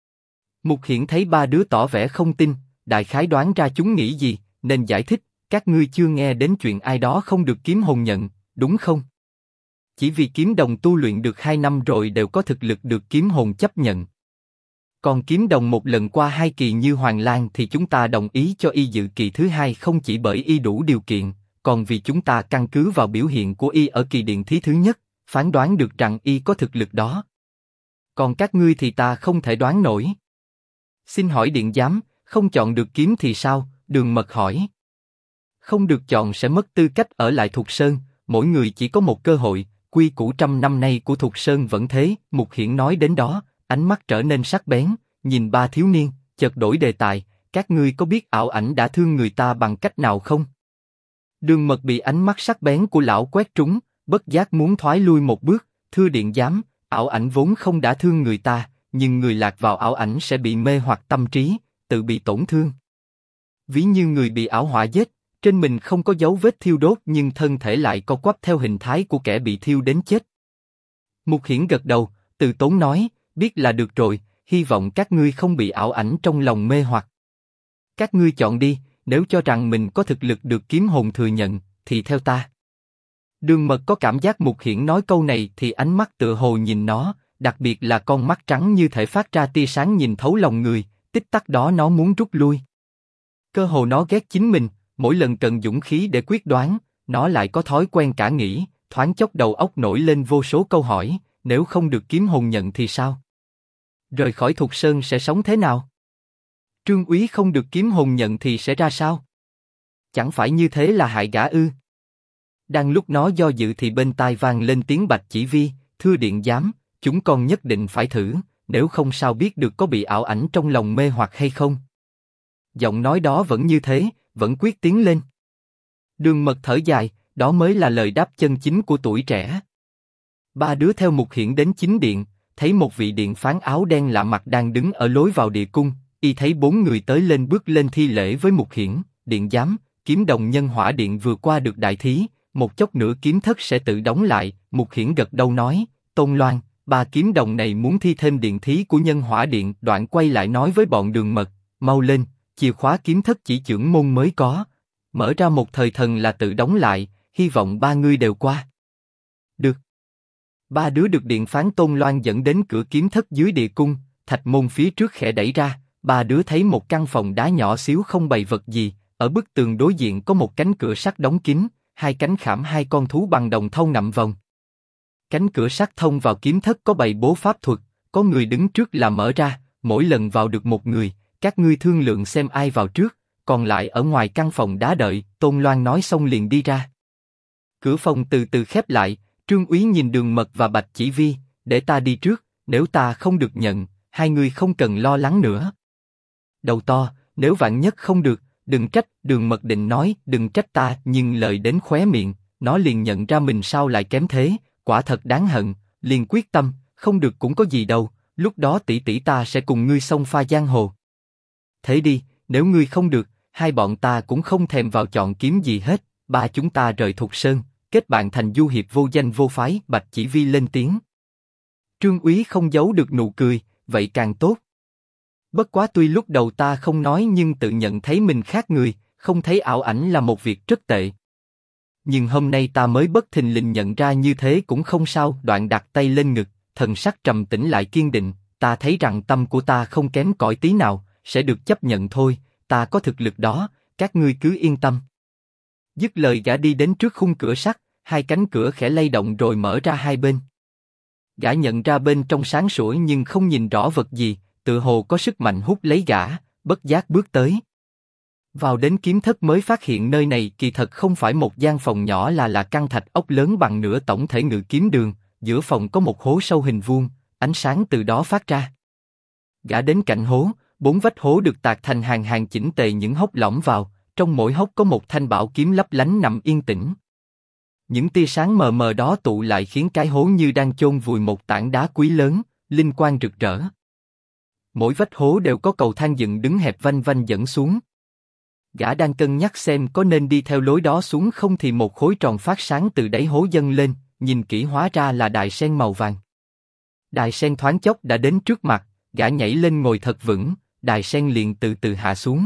Mục Hiển thấy ba đứa tỏ vẻ không tin, đại khái đoán ra chúng nghĩ gì, nên giải thích, các ngươi chưa nghe đến chuyện ai đó không được kiếm hồn nhận, đúng không? Chỉ vì kiếm đồng tu luyện được 2 năm rồi đều có thực lực được kiếm hồn chấp nhận. Còn kiếm đồng một lần qua 2 kỳ như Hoàng Lang thì chúng ta đồng ý cho y dự kỳ thứ 2 không chỉ bởi y đủ điều kiện, còn vì chúng ta căn cứ vào biểu hiện của y ở kỳ điện thí thứ nhất, phán đoán được rằng y có thực lực đó. Còn các ngươi thì ta không thể đoán nổi. Xin hỏi điện giám, không chọn được kiếm thì sao? Đường Mật hỏi. Không được chọn sẽ mất tư cách ở lại Thục Sơn, mỗi người chỉ có một cơ hội, quy củ trăm năm nay của Thục Sơn vẫn thế. Mục Hiển nói đến đó, ánh mắt trở nên sắc bén, nhìn ba thiếu niên, chợt đổi đề tài, các ngươi có biết ảo ảnh đã thương người ta bằng cách nào không? Đường Mật bị ánh mắt sắc bén của lão quét trúng, bất giác muốn thoái lui một bước, Thưa điện giám, ảo ảnh vốn không đã thương người ta, nhưng người lạc vào ảo ảnh sẽ bị mê hoặc tâm trí, tự bị tổn thương. Ví như người bị ảo họa giết, trên mình không có dấu vết thiêu đốt nhưng thân thể lại co quắp theo hình thái của kẻ bị thiêu đến chết. Mục Hiển gật đầu, từ tốn nói, biết là được rồi, hy vọng các ngươi không bị ảo ảnh trong lòng mê hoặc. Các ngươi chọn đi, nếu cho rằng mình có thực lực được kiếm hồn thừa nhận, thì theo ta. Đường Mật có cảm giác Mục Hiển nói câu này thì ánh mắt tựa hồ nhìn nó, đặc biệt là con mắt trắng như thể phát ra tia sáng nhìn thấu lòng người, tích tắc đó nó muốn rút lui. Cơ hồ nó ghét chính mình, mỗi lần cần dũng khí để quyết đoán, nó lại có thói quen cả nghĩ, thoáng chốc đầu óc nổi lên vô số câu hỏi, nếu không được kiếm hồn nhận thì sao? Rời khỏi Thục Sơn sẽ sống thế nào? Trương Úy không được kiếm hồn nhận thì sẽ ra sao? Chẳng phải như thế là hại gã ư? Đang lúc nó do dự thì bên tai vang lên tiếng Bạch Chỉ Vi, thưa điện giám, chúng con nhất định phải thử, nếu không sao biết được có bị ảo ảnh trong lòng mê hoặc hay không. Giọng nói đó vẫn như thế, vẫn quyết tiến lên. Đường Mật thở dài, đó mới là lời đáp chân chính của tuổi trẻ. Ba đứa theo Mục Hiển đến chính điện, thấy một vị điện phán áo đen lạ mặt đang đứng ở lối vào địa cung, y thấy 4 người tới lên bước lên thi lễ với Mục Hiển, điện giám, kiếm đồng nhân hỏa điện vừa qua được đại thí, một chốc nữa kiếm thất sẽ tự đóng lại. Mục Hiển gật đầu nói, Tôn Loan, 3 kiếm đồng này muốn thi thêm điện thí của nhân hỏa điện. Đoạn quay lại nói với bọn Đường Mật, mau lên, chìa khóa kiếm thất chỉ chưởng môn mới có, mở ra một thời thần là tự đóng lại, hy vọng 3 ngươi đều qua. Được. 3 đứa được điện phán Tôn Loan dẫn đến cửa kiếm thất dưới địa cung, thạch môn phía trước khẽ đẩy ra, 3 đứa thấy một căn phòng đá nhỏ xíu không bày vật gì, ở bức tường đối diện có một cánh cửa sắt đóng kín, 2 cánh khảm 2 con thú bằng đồng thau nằm vòng. Cánh cửa sắt thông vào kiếm thất có bày bố pháp thuật, có người đứng trước là mở ra, mỗi lần vào được một người, các ngươi thương lượng xem ai vào trước, còn lại ở ngoài căn phòng đá đợi. Tôn Loan nói xong liền đi ra. Cửa phòng từ từ khép lại, Trương Úy nhìn Đường Mật và Bạch Chỉ Vi, để ta đi trước, nếu ta không được nhận, hai người không cần lo lắng nữa. Đầu to, nếu vạn nhất không được, đừng trách. Đường Mật định nói đừng trách ta, nhưng lời đến khóe miệng, nó liền nhận ra mình sao lại kém thế, quả thật đáng hận, liền quyết tâm, không được cũng có gì đâu, lúc đó tỷ tỷ ta sẽ cùng ngươi xông pha giang hồ. Thế đi, nếu ngươi không được, hai bọn ta cũng không thèm vào chọn kiếm gì hết, ba chúng ta rời Thục Sơn, kết bạn thành du hiệp vô danh vô phái. Bạch Chỉ Vi lên tiếng. Trương Úy không giấu được nụ cười, vậy càng tốt. Bất quá tuy lúc đầu ta không nói nhưng tự nhận thấy mình khác người, không thấy ảo ảnh là một việc rất tệ. Nhưng hôm nay ta mới bất thình lình nhận ra như thế cũng không sao. Đoạn đặt tay lên ngực, thần sắc trầm tĩnh lại kiên định, ta thấy rằng tâm của ta không kém cỏi tí nào, sẽ được chấp nhận thôi, ta có thực lực đó, các ngươi cứ yên tâm. Dứt lời gã đi đến trước khung cửa sắt, 2 cánh cửa khẽ lay động rồi mở ra hai bên. Gã nhận ra bên trong sáng sủa nhưng không nhìn rõ vật gì, tựa hồ có sức mạnh hút lấy gã, bất giác bước tới. Vào đến kiếm thất mới phát hiện nơi này kỳ thật không phải một gian phòng nhỏ là căn thạch ốc lớn bằng nửa tổng thể Ngự Kiếm Đường, giữa phòng có một hố sâu hình vuông, ánh sáng từ đó phát ra. Gã đến cạnh hố, 4 vách hố được tạc thành hàng hàng chỉnh tề những hốc lõm vào, trong mỗi hốc có một thanh bảo kiếm lấp lánh nằm yên tĩnh. Những tia sáng mờ mờ đó tụ lại khiến cái hố như đang chôn vùi một tảng đá quý lớn, linh quang rực rỡ. Mỗi vách hố đều có cầu thang dựng đứng hẹp vanh vanh dẫn xuống. Gã đang cân nhắc xem có nên đi theo lối đó xuống không thì một khối tròn phát sáng từ đáy hố dâng lên, nhìn kỹ hóa ra là đài sen màu vàng. Đài sen thoáng chốc đã đến trước mặt, gã nhảy lên ngồi thật vững, đài sen liền từ từ hạ xuống.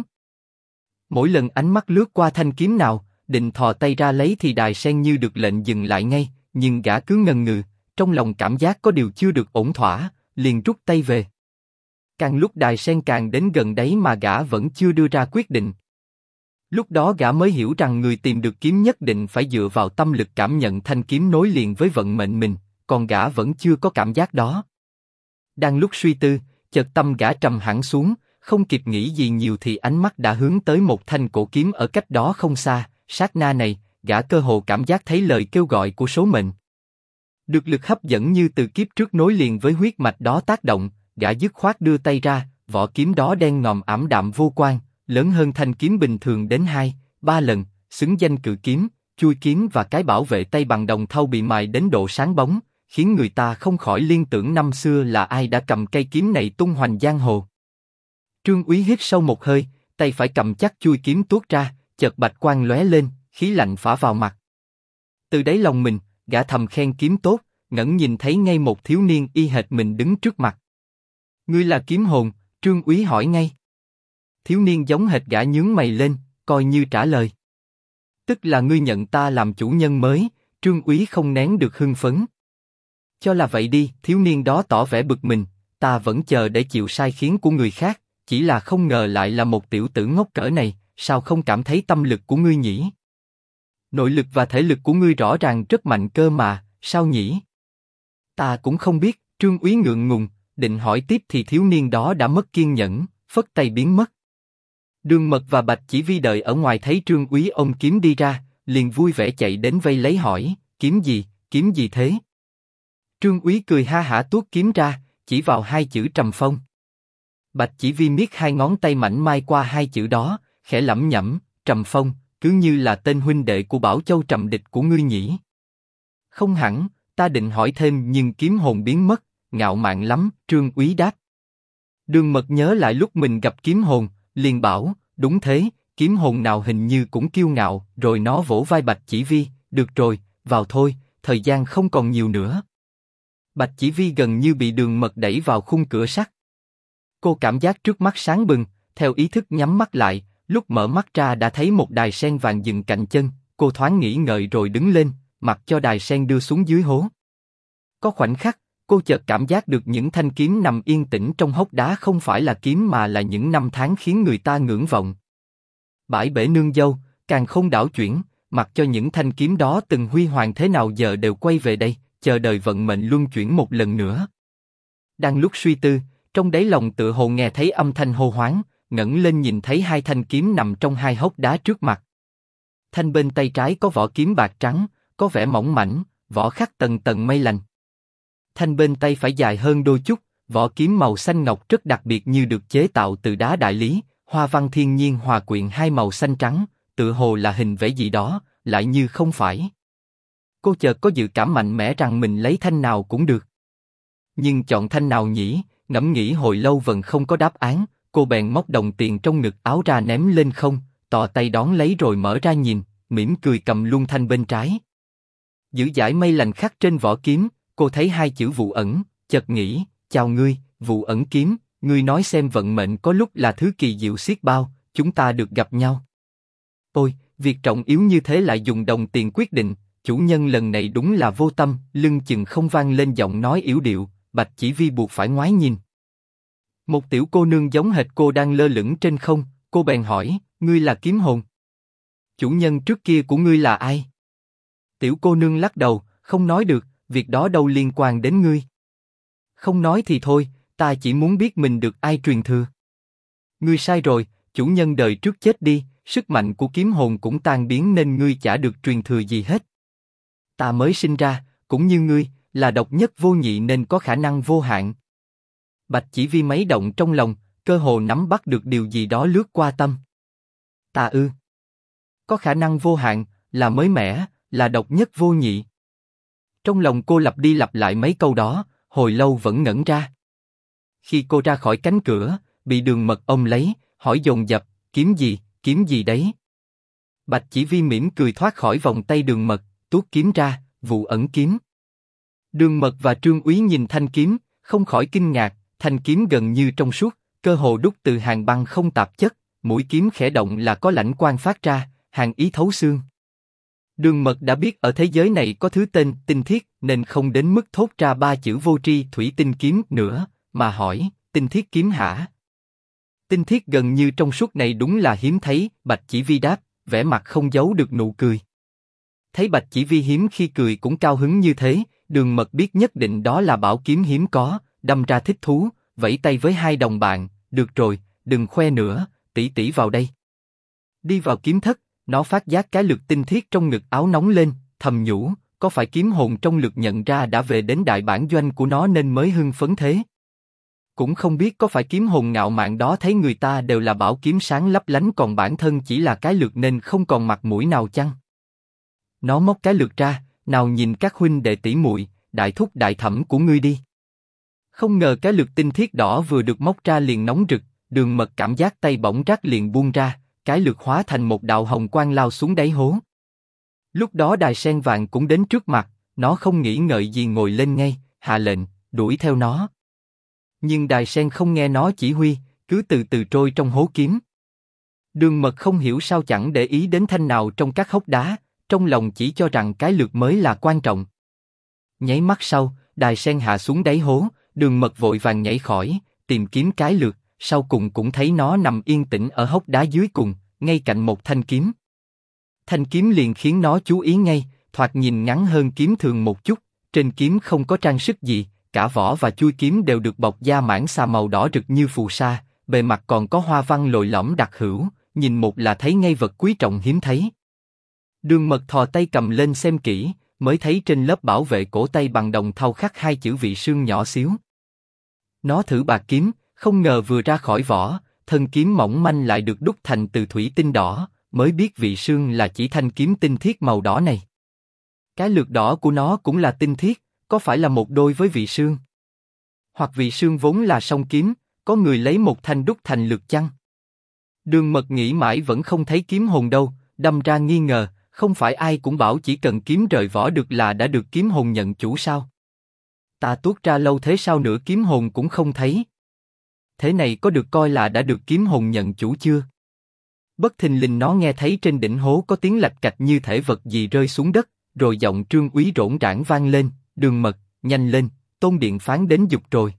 Mỗi lần ánh mắt lướt qua thanh kiếm nào, định thò tay ra lấy thì đài sen như được lệnh dừng lại ngay, nhưng gã cứ ngần ngừ, trong lòng cảm giác có điều chưa được ổn thỏa, liền rút tay về. Càng lúc đài sen càng đến gần đấy mà gã vẫn chưa đưa ra quyết định. Lúc đó gã mới hiểu rằng người tìm được kiếm nhất định phải dựa vào tâm lực cảm nhận thanh kiếm nối liền với vận mệnh mình, còn gã vẫn chưa có cảm giác đó. Đang lúc suy tư, chợt tâm gã trầm hẳn xuống, không kịp nghĩ gì nhiều thì ánh mắt đã hướng tới một thanh cổ kiếm ở cách đó không xa. Sát na này, gã cơ hồ cảm giác thấy lời kêu gọi của số mệnh. Được lực hấp dẫn như từ kiếp trước nối liền với huyết mạch đó tác động, gã dứt khoát đưa tay ra, vỏ kiếm đó đen ngòm ảm đạm vô quang, lớn hơn thanh kiếm bình thường đến 2-3 lần, xứng danh cự kiếm, chui kiếm và cái bảo vệ tay bằng đồng thau bị mài đến độ sáng bóng, khiến người ta không khỏi liên tưởng năm xưa là ai đã cầm cây kiếm này tung hoành giang hồ. Trương Úy hít sâu một hơi, tay phải cầm chắc chuôi kiếm tuốt ra, chợt bạch quang lóe lên, khí lạnh phả vào mặt. Từ đáy lòng mình, gã thầm khen kiếm tốt, ngẩng nhìn thấy ngay một thiếu niên y hệt mình đứng trước mặt. Ngươi là kiếm hồn? Trương Úy hỏi ngay. Thiếu niên giống hệt gã nhướng mày lên, coi như trả lời. Tức là ngươi nhận ta làm chủ nhân mới? Trương Úy không nén được hưng phấn. Cho là vậy đi, thiếu niên đó tỏ vẻ bực mình, ta vẫn chờ để chịu sai khiến của người khác, chỉ là không ngờ lại là một tiểu tử ngốc cỡ này, sao không cảm thấy tâm lực của ngươi nhỉ? Nội lực và thể lực của ngươi rõ ràng rất mạnh cơ mà, sao nhỉ? Ta cũng không biết, Trương Úy ngượng ngùng, định hỏi tiếp thì thiếu niên đó đã mất kiên nhẫn, phất tay biến mất. Đường Mật và Bạch Chỉ Vi đợi ở ngoài thấy Trương Úy ôm kiếm đi ra, liền vui vẻ chạy đến vây lấy hỏi, kiếm gì thế? Trương Úy cười ha hả tuốt kiếm ra, chỉ vào hai chữ Trầm Phong. Bạch Chỉ Vi miết hai ngón tay mảnh mai qua hai chữ đó, khẽ lẩm nhẩm, Trầm Phong, cứ như là tên huynh đệ của Bảo Châu Trầm địch của ngươi nhỉ? Không hẳn, ta định hỏi thêm nhưng kiếm hồn biến mất, ngạo mạn lắm, Trương Úy đáp. Đường Mật nhớ lại lúc mình gặp kiếm hồn, liền bảo, đúng thế, kiếm hồn nào hình như cũng kiêu ngạo, rồi nó vỗ vai Bạch Chỉ Vi, được rồi, vào thôi, thời gian không còn nhiều nữa. Bạch Chỉ Vi gần như bị Đường Mật đẩy vào khung cửa sắt. Cô cảm giác trước mắt sáng bừng, theo ý thức nhắm mắt lại, lúc mở mắt ra đã thấy một đài sen vàng dừng cạnh chân, cô thoáng nghĩ ngợi rồi đứng lên, mặc cho đài sen đưa xuống dưới hố. Có khoảnh khắc, cô chợt cảm giác được những thanh kiếm nằm yên tĩnh trong hốc đá không phải là kiếm mà là những năm tháng khiến người ta ngưỡng vọng. Bãi bể nương dâu, càn khôn đảo chuyển, mặc cho những thanh kiếm đó từng huy hoàng thế nào giờ đều quay về đây, chờ đợi vận mệnh luân chuyển một lần nữa. Đang lúc suy tư, trong đáy lòng tựa hồ nghe thấy âm thanh hô hoán, ngẩng lên nhìn thấy hai thanh kiếm nằm trong hai hốc đá trước mặt. Thanh bên tay trái có vỏ kiếm bạc trắng, có vẻ mỏng mảnh, vỏ khắc tầng tầng mây lành. Thanh bên tay phải dài hơn đôi chút, vỏ kiếm màu xanh ngọc rất đặc biệt như được chế tạo từ đá đại lý, hoa văn thiên nhiên hòa quyện hai màu xanh trắng, tựa hồ là hình vẽ gì đó, lại như không phải. Cô chợt có dự cảm mạnh mẽ rằng mình lấy thanh nào cũng được. Nhưng chọn thanh nào nhỉ? Ngẫm nghĩ hồi lâu vẫn không có đáp án, cô bèn móc đồng tiền trong ngực áo ra ném lên không, tò tay đón lấy rồi mở ra nhìn, mỉm cười cầm luôn thanh bên trái. Giữ dải mây lành khắc trên vỏ kiếm, cô thấy hai chữ Vụ Ẩn, chợt nghĩ, chào ngươi, Vụ Ẩn kiếm, ngươi nói xem vận mệnh có lúc là thứ kỳ diệu xiết bao, chúng ta được gặp nhau. Ôi, việc trọng yếu như thế lại dùng đồng tiền quyết định, chủ nhân lần này đúng là vô tâm, lưng chừng không vang lên giọng nói yếu điệu, Bạch Chỉ Vi buộc phải ngoái nhìn. Một tiểu cô nương giống hệt cô đang lơ lửng trên không, cô bèn hỏi, ngươi là kiếm hồn? Chủ nhân trước kia của ngươi là ai? Tiểu cô nương lắc đầu, không nói được, việc đó đâu liên quan đến ngươi. Không nói thì thôi, ta chỉ muốn biết mình được ai truyền thừa. Ngươi sai rồi, chủ nhân đời trước chết đi, sức mạnh của kiếm hồn cũng tan biến nên ngươi chả được truyền thừa gì hết. Ta mới sinh ra, cũng như ngươi, là độc nhất vô nhị nên có khả năng vô hạn. Bạch Chỉ Vi mấy động trong lòng, cơ hồ nắm bắt được điều gì đó lướt qua tâm. Ta ư? Có khả năng vô hạn, là mới mẻ, là độc nhất vô nhị. Trong lòng cô lặp đi lặp lại mấy câu đó, hồi lâu vẫn ngẩn ra. Khi cô ra khỏi cánh cửa, bị Đường Mật ôm lấy, hỏi dồn dập, kiếm gì đấy? Bạch Chỉ Vi mỉm cười thoát khỏi vòng tay Đường Mật, tuốt kiếm ra, Vụ Ẩn kiếm. Đường Mật và Trương Úy nhìn thanh kiếm, không khỏi kinh ngạc, thanh kiếm gần như trong suốt, cơ hồ đúc từ hàn băng không tạp chất, mũi kiếm khẽ động là có lãnh quang phát ra, hàn ý thấu xương. Đường Mật đã biết ở thế giới này có thứ tên tinh thiết, nên không đến mức thốt ra ba chữ vô tri thủy tinh kiếm nữa, mà hỏi, tinh thiết kiếm hả? Tinh thiết gần như trong suốt này đúng là hiếm thấy, Bạch Chỉ Vi đáp, vẻ mặt không giấu được nụ cười. Thấy Bạch Chỉ Vi hiếm khi cười cũng cao hứng như thế, Đường Mật biết nhất định đó là bảo kiếm hiếm có, đâm ra thích thú, vẫy tay với hai đồng bạn, được rồi, đừng khoe nữa, tỷ tỷ vào đây. Đi vào kiếm thất, nó phát giác cái lực tinh thiết trong ngực áo nóng lên, thầm nhủ, có phải kiếm hồn trong lực nhận ra đã về đến đại bản doanh của nó nên mới hưng phấn thế? Cũng không biết có phải kiếm hồn ngạo mạn đó thấy người ta đều là bảo kiếm sáng lấp lánh còn bản thân chỉ là cái lược nên không còn mặt mũi nào chăng? Nó móc cái lược ra, nào nhìn các huynh đệ tỷ muội, đại thúc đại thẩm của ngươi đi. Không ngờ cái lược tinh thiết đỏ vừa được móc ra liền nóng rực, Đường Mật cảm giác tay bỗng rát liền buông ra, cái lược hóa thành một đạo hồng quang lao xuống đáy hố. Lúc đó đài sen vàng cũng đến trước mặt, nó không nghĩ ngợi gì ngồi lên ngay, hạ lệnh, đuổi theo nó. Nhưng đài sen không nghe nó chỉ huy, cứ từ từ trôi trong hố kiếm. Đường Mật không hiểu sao chẳng để ý đến thanh nào trong các hốc đá, trong lòng chỉ cho rằng cái lược mới là quan trọng. Nháy mắt sau, đài sen hạ xuống đáy hố, Đường Mật vội vàng nhảy khỏi, tìm kiếm cái lược, sau cùng cũng thấy nó nằm yên tĩnh ở hốc đá dưới cùng, ngay cạnh một thanh kiếm. Thanh kiếm liền khiến nó chú ý ngay, thoạt nhìn ngắn hơn kiếm thường một chút, trên kiếm không có trang sức gì, cả vỏ và chuôi kiếm đều được bọc da mãng xà màu đỏ rực như phù sa, bề mặt còn có hoa văn lồi lõm đặc hữu, nhìn một là thấy ngay vật quý trọng hiếm thấy. Đường Mật thò tay cầm lên xem kỹ, mới thấy trên lớp bảo vệ cổ tay bằng đồng thau khắc hai chữ Vị Sương nhỏ xíu. Nó thử bạc kiếm, không ngờ vừa ra khỏi vỏ, thân kiếm mỏng manh lại được đúc thành từ thủy tinh đỏ, mới biết Vị Sương là chỉ thanh kiếm tinh thiết màu đỏ này. Cái lược đỏ của nó cũng là tinh thiết, có phải là một đôi với Vị Sương? Hoặc Vị Sương vốn là song kiếm, có người lấy một thanh đúc thành lược chăng? Đường Mật nghĩ mãi vẫn không thấy kiếm hồn đâu, đâm ra nghi ngờ, không phải ai cũng bảo chỉ cần kiếm rời vỏ được là đã được kiếm hồn nhận chủ sao? Ta tuốt ra lâu thế sao nửa kiếm hồn cũng không thấy? Thế này có được coi là đã được kiếm hồn nhận chủ chưa? Bất thình lình nó nghe thấy trên đỉnh hố có tiếng lạch cạch như thể vật gì rơi xuống đất, rồi giọng Trương Úy rỗn rãng vang lên, Đường Mật, nhanh lên, Tôn Điện Phán đến giục rồi.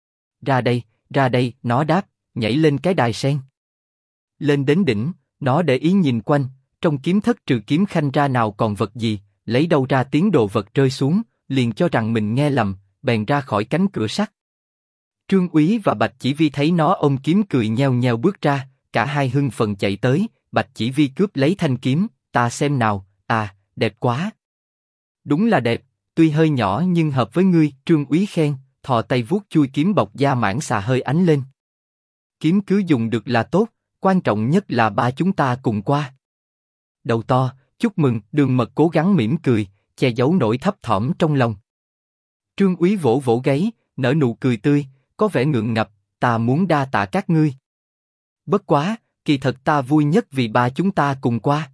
Ra đây, nó đáp, nhảy lên cái đài sen. Lên đến đỉnh, nó để ý nhìn quanh, trong kiếm thất trừ kiếm khanh ra nào còn vật gì, lấy đâu ra tiếng đồ vật rơi xuống, liền cho rằng mình nghe lầm, bèn ra khỏi cánh cửa sắt. Trương Úy và Bạch Chỉ Vi thấy nó ôm kiếm cười nheo nheo bước ra, cả hai hưng phấn chạy tới, Bạch Chỉ Vi cướp lấy thanh kiếm, ta xem nào, à, đẹp quá. Đúng là đẹp, tuy hơi nhỏ nhưng hợp với ngươi, Trương Úy khen, thò tay vuốt chui kiếm bọc da mãng xà hơi ánh lên. Kiếm cứ dùng được là tốt, quan trọng nhất là ba chúng ta cùng qua. Đầu to, chúc mừng, Đường Mật cố gắng mỉm cười, che giấu nỗi thấp thỏm trong lòng. Trương Úy vỗ vỗ gáy, nở nụ cười tươi, có vẻ ngượng ngập, ta muốn đa tạ các ngươi. Bất quá, kỳ thật ta vui nhất vì ba chúng ta cùng qua.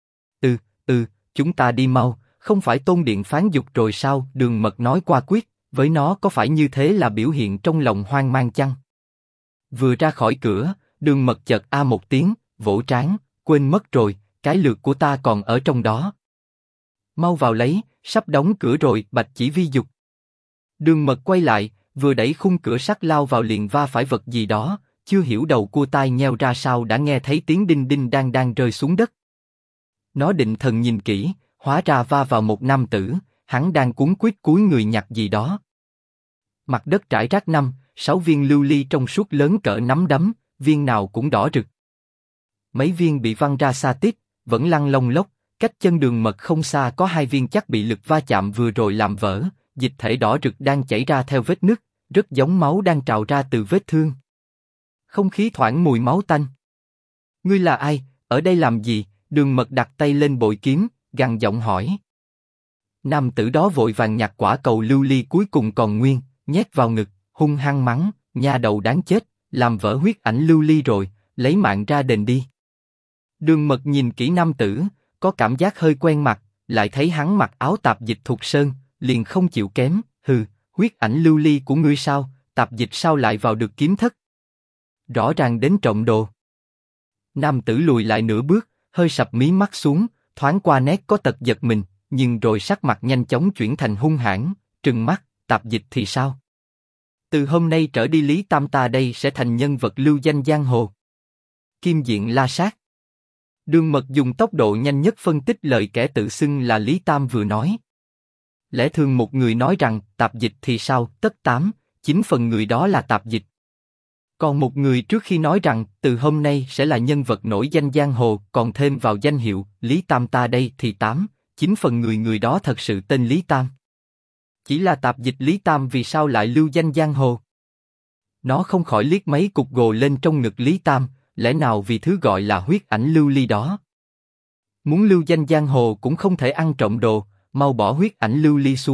Chúng ta đi mau, không phải Tôn Điện Phán giục rồi sao? Đường Mật nói qua quyết, với nó có phải như thế là biểu hiện trong lòng hoang mang chăng? Vừa ra khỏi cửa, Đường Mật chợt a một tiếng, vỗ trán, quên mất rồi, cái lược của ta còn ở trong đó. Mau vào lấy, sắp đóng cửa rồi, Bạch Chỉ Vi giục. Đường Mật quay lại, vừa đẩy khung cửa sắt lao vào liền va phải vật gì đó, chưa hiểu đầu cua tai nheo ra sao đã nghe thấy tiếng đinh đinh đang rơi xuống đất. Nó định thần nhìn kỹ, hóa ra va vào một nam tử, hắn đang cuống quýt cúi người nhặt gì đó. Mặt đất trải rác 5-6 viên lưu ly trong suốt lớn cỡ nắm đấm, viên nào cũng đỏ rực. Mấy viên bị văng ra xa tít, vẫn lăn lông lốc, cách chân Đường Mật không xa có 2 viên chắc bị lực va chạm vừa rồi làm vỡ, dịch thể đỏ rực đang chảy ra theo vết nứt, rất giống máu đang trào ra từ vết thương. Không khí thoảng mùi máu tanh. Ngươi là ai, ở đây làm gì? Đường Mật đặt tay lên bội kiếm, gằn giọng hỏi. Nam tử đó vội vàng nhặt quả cầu lưu ly cuối cùng còn nguyên, nhét vào ngực, hung hăng mắng, nha đầu đáng chết, làm vỡ huyết ảnh lưu ly rồi, lấy mạng ra đền đi. Đường Mật nhìn kỹ nam tử, có cảm giác hơi quen mặt, lại thấy hắn mặc áo tạp dịch Thục Sơn, liền không chịu kém, hừ, huyết ảnh lưu ly của ngươi sao, tạp dịch sao lại vào được kiếm thất? Rõ ràng đến trộm đồ. Nam tử lùi lại nửa bước, hơi sập mí mắt xuống, thoáng qua nét có tật giật mình, nhưng rồi sắc mặt nhanh chóng chuyển thành hung hãn, trừng mắt, tạp dịch thì sao? Từ hôm nay trở đi Lý Tam ta đây sẽ thành nhân vật lưu danh giang hồ. Kim diện la sát. Đường Mật dùng tốc độ nhanh nhất phân tích lời kẻ tự xưng là Lý Tam vừa nói. Lẽ thường một người nói rằng tạp dịch thì sao, tất 8-9 phần người đó là tạp dịch. Còn một người trước khi nói rằng từ hôm nay sẽ là nhân vật nổi danh giang hồ, còn thêm vào danh hiệu Lý Tam ta đây thì 8-9 phần người đó thật sự tên Lý Tam. Chỉ là tạp dịch Lý Tam vì sao lại lưu danh giang hồ? Nó không khỏi liếc mấy cục gồ lên trong ngực Lý Tam, lẽ nào vì thứ gọi là huyết ảnh lưu ly đó? Muốn lưu danh giang hồ cũng không thể ăn trộm đồ, mau bỏ huyết ảnh lưu ly xuống,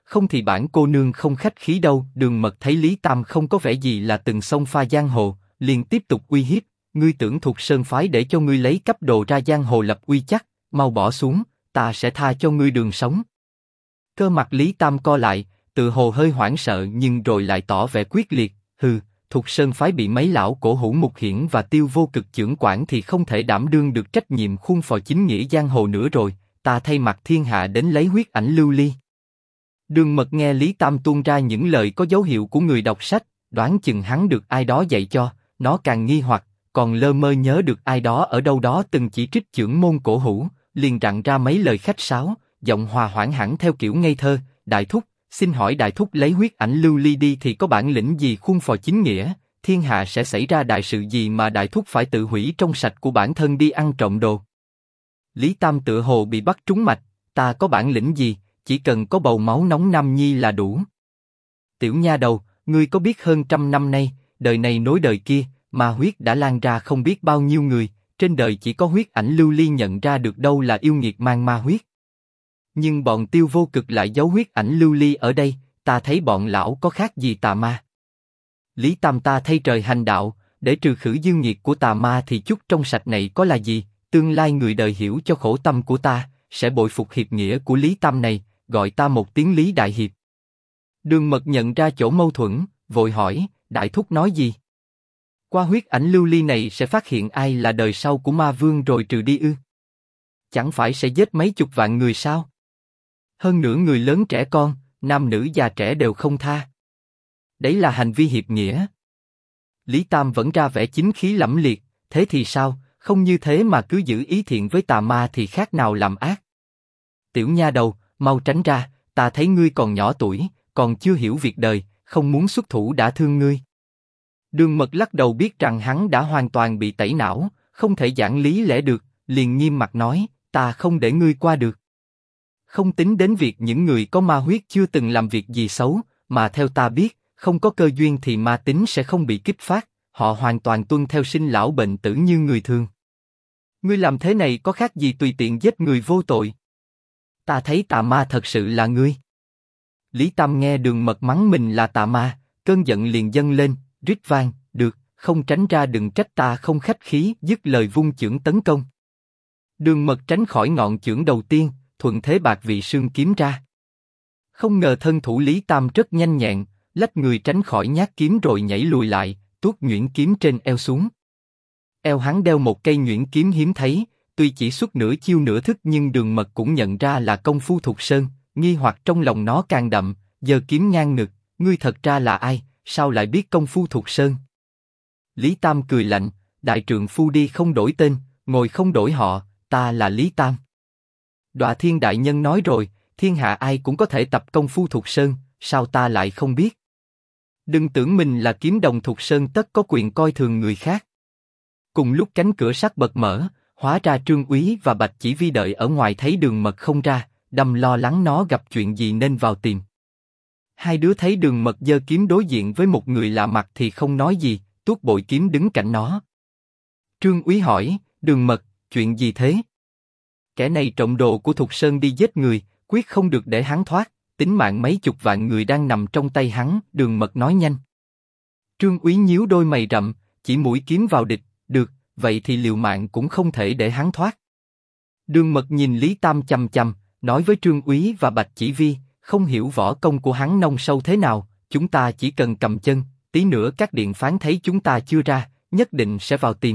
không thì bản cô nương không khách khí đâu. Đường Mật thấy Lý Tam không có vẻ gì là từng xông pha giang hồ, liền tiếp tục uy hiếp, ngươi tưởng Thục Sơn phái để cho ngươi lấy cấp đồ ra giang hồ lập uy chắc, mau bỏ xuống, ta sẽ tha cho ngươi đường sống. Cơ mặt Lý Tam co lại, tự hồ hơi hoảng sợ nhưng rồi lại tỏ vẻ quyết liệt, hừ, Thục Sơn phái bị mấy lão cổ hủ Mục Hiển và Tiêu Vô Cực chưởng quản thì không thể đảm đương được trách nhiệm khuôn phò chính nghĩa giang hồ nữa rồi, ta thay mặt thiên hạ đến lấy huyết ảnh lưu ly. Đường Mật nghe Lý Tam tuôn ra những lời có dấu hiệu của người đọc sách, đoán chừng hắn được ai đó dạy cho, nó càng nghi hoặc, còn lơ mơ nhớ được ai đó ở đâu đó từng chỉ trích chưởng môn cổ hủ, liền rặn ra mấy lời khách sáo, giọng hòa hoãn hẳn theo kiểu ngây thơ, đại thúc, xin hỏi đại thúc lấy huyết ảnh lưu ly đi thì có bản lĩnh gì khuôn phò chính nghĩa, thiên hạ sẽ xảy ra đại sự gì mà đại thúc phải tự hủy trong sạch của bản thân đi ăn trộm đồ. Lý Tam tựa hồ bị bắt trúng mạch, ta có bản lĩnh gì, chỉ cần có bầu máu nóng nam nhi là đủ. Tiểu nha đầu, ngươi có biết hơn 100 năm nay, đời này nối đời kia, ma huyết đã lan ra không biết bao nhiêu người, trên đời chỉ có huyết ảnh lưu ly nhận ra được đâu là yêu nghiệt mang ma huyết. Nhưng bọn Tiêu Vô Cực lại giấu huyết ảnh lưu ly ở đây, ta thấy bọn lão có khác gì tà ma. Lý Tam ta thay trời hành đạo, để trừ khử dương nhiệt của tà ma thì chút trong sạch này có là gì, tương lai người đời hiểu cho khổ tâm của ta, sẽ bội phục hiệp nghĩa của Lý Tam này, gọi ta một tiếng Lý Đại Hiệp. Đường Mật nhận ra chỗ mâu thuẫn, vội hỏi, đại thúc nói gì? Qua huyết ảnh lưu ly này sẽ phát hiện ai là đời sau của ma vương rồi trừ đi ư? Chẳng phải sẽ giết mấy chục vạn người sao? Hơn nữa người lớn trẻ con, nam nữ già trẻ đều không tha. Đấy là hành vi hiệp nghĩa. Lý Tam vẫn ra vẻ chính khí lẫm liệt, thế thì sao, không như thế mà cứ giữ ý thiện với tà ma thì khác nào làm ác. Tiểu nha đầu, mau tránh ra, ta thấy ngươi còn nhỏ tuổi, còn chưa hiểu việc đời, không muốn xuất thủ đã thương ngươi. Đường Mật lắc đầu biết rằng hắn đã hoàn toàn bị tẩy não, không thể giảng lý lẽ được, liền nghiêm mặt nói, ta không để ngươi qua được. Không tính đến việc những người có ma huyết chưa từng làm việc gì xấu, mà theo ta biết, không có cơ duyên thì ma tính sẽ không bị kích phát, họ hoàn toàn tuân theo sinh lão bệnh tử như người thường. Ngươi làm thế này có khác gì tùy tiện giết người vô tội? Ta thấy tà ma thật sự là ngươi. Lý Tam nghe Đường Mật mắng mình là tà ma, cơn giận liền dâng lên, rít vang, được, không tránh ra đừng trách ta không khách khí, dứt lời vung chưởng tấn công. Đường Mật tránh khỏi ngọn chưởng đầu tiên, thuận thế bạc vị sương kiếm ra. Không ngờ thân thủ Lý Tam rất nhanh nhẹn, lách người tránh khỏi nhát kiếm rồi nhảy lùi lại, tuốt nhuyễn kiếm trên eo xuống. Eo hắn đeo một cây nhuyễn kiếm hiếm thấy, tuy chỉ xuất nửa chiêu nửa thức nhưng Đường Mật cũng nhận ra là công phu Thục Sơn, nghi hoặc trong lòng nó càng đậm, giơ kiếm ngang ngực, ngươi thật ra là ai, sao lại biết công phu Thục Sơn? Lý Tam cười lạnh, đại trượng phu đi không đổi tên, ngồi không đổi họ, ta là Lý Tam. Đọa Thiên đại nhân nói rồi, thiên hạ ai cũng có thể tập công phu Thục Sơn, sao ta lại không biết? Đừng tưởng mình là kiếm đồng Thục Sơn tất có quyền coi thường người khác. Cùng lúc cánh cửa sắt bật mở, hóa ra Trương Úy và Bạch Chỉ Vi đợi ở ngoài thấy Đường Mật không ra, đâm lo lắng nó gặp chuyện gì nên vào tìm. Hai đứa thấy Đường Mật giơ kiếm đối diện với một người lạ mặt thì không nói gì, tuốt bội kiếm đứng cạnh nó. Trương Úy hỏi, Đường Mật, chuyện gì thế? Kẻ này trộm đồ của Thục Sơn đi giết người, quyết không được để hắn thoát, tính mạng mấy chục vạn người đang nằm trong tay hắn. Đường Mật nói nhanh. Trương Úy nhíu đôi mày rậm, chỉ mũi kiếm vào địch, được, vậy thì liều mạng cũng không thể để hắn thoát. Đường Mật nhìn Lý Tam chằm chằm, nói với Trương Úy và Bạch Chỉ Vi, không hiểu võ công của hắn nông sâu thế nào, chúng ta chỉ cần cầm chân, tí nữa các điện phán thấy chúng ta chưa ra, nhất định sẽ vào tìm.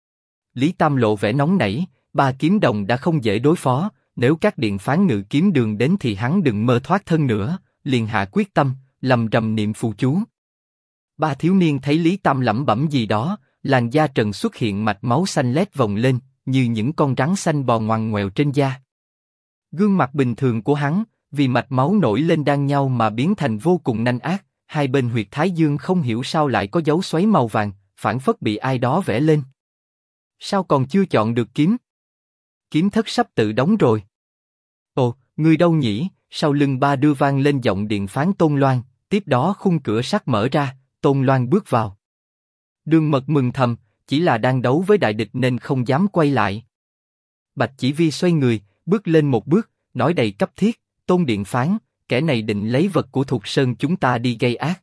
Lý Tam lộ vẻ nóng nảy, ba kiếm đồng đã không dễ đối phó, nếu các điện phán ngự kiếm đường đến thì hắn đừng mơ thoát thân nữa, liền hạ quyết tâm, lầm rầm niệm phù chú. Ba thiếu niên thấy Lý Tam lẩm bẩm gì đó, làn da trần xuất hiện mạch máu xanh lét vòng lên, như những con rắn xanh bò ngoằn ngoèo trên da. Gương mặt bình thường của hắn, vì mạch máu nổi lên đan nhau mà biến thành vô cùng nanh ác, hai bên huyệt thái dương không hiểu sao lại có dấu xoáy màu vàng, phảng phất bị ai đó vẽ lên. Sao còn chưa chọn được kiếm? Kiếm thất sắp tự đóng rồi. Ồ, người đâu nhỉ? Sau lưng ba đưa vang lên giọng điện phán Tôn Loan, tiếp đó khung cửa sắt mở ra, Tôn Loan bước vào. Đường Mật mừng thầm, chỉ là đang đấu với đại địch nên không dám quay lại. Bạch Chỉ Vi xoay người, bước lên một bước, nói đầy cấp thiết, Tôn điện phán, kẻ này định lấy vật của Thục Sơn chúng ta đi gây ác.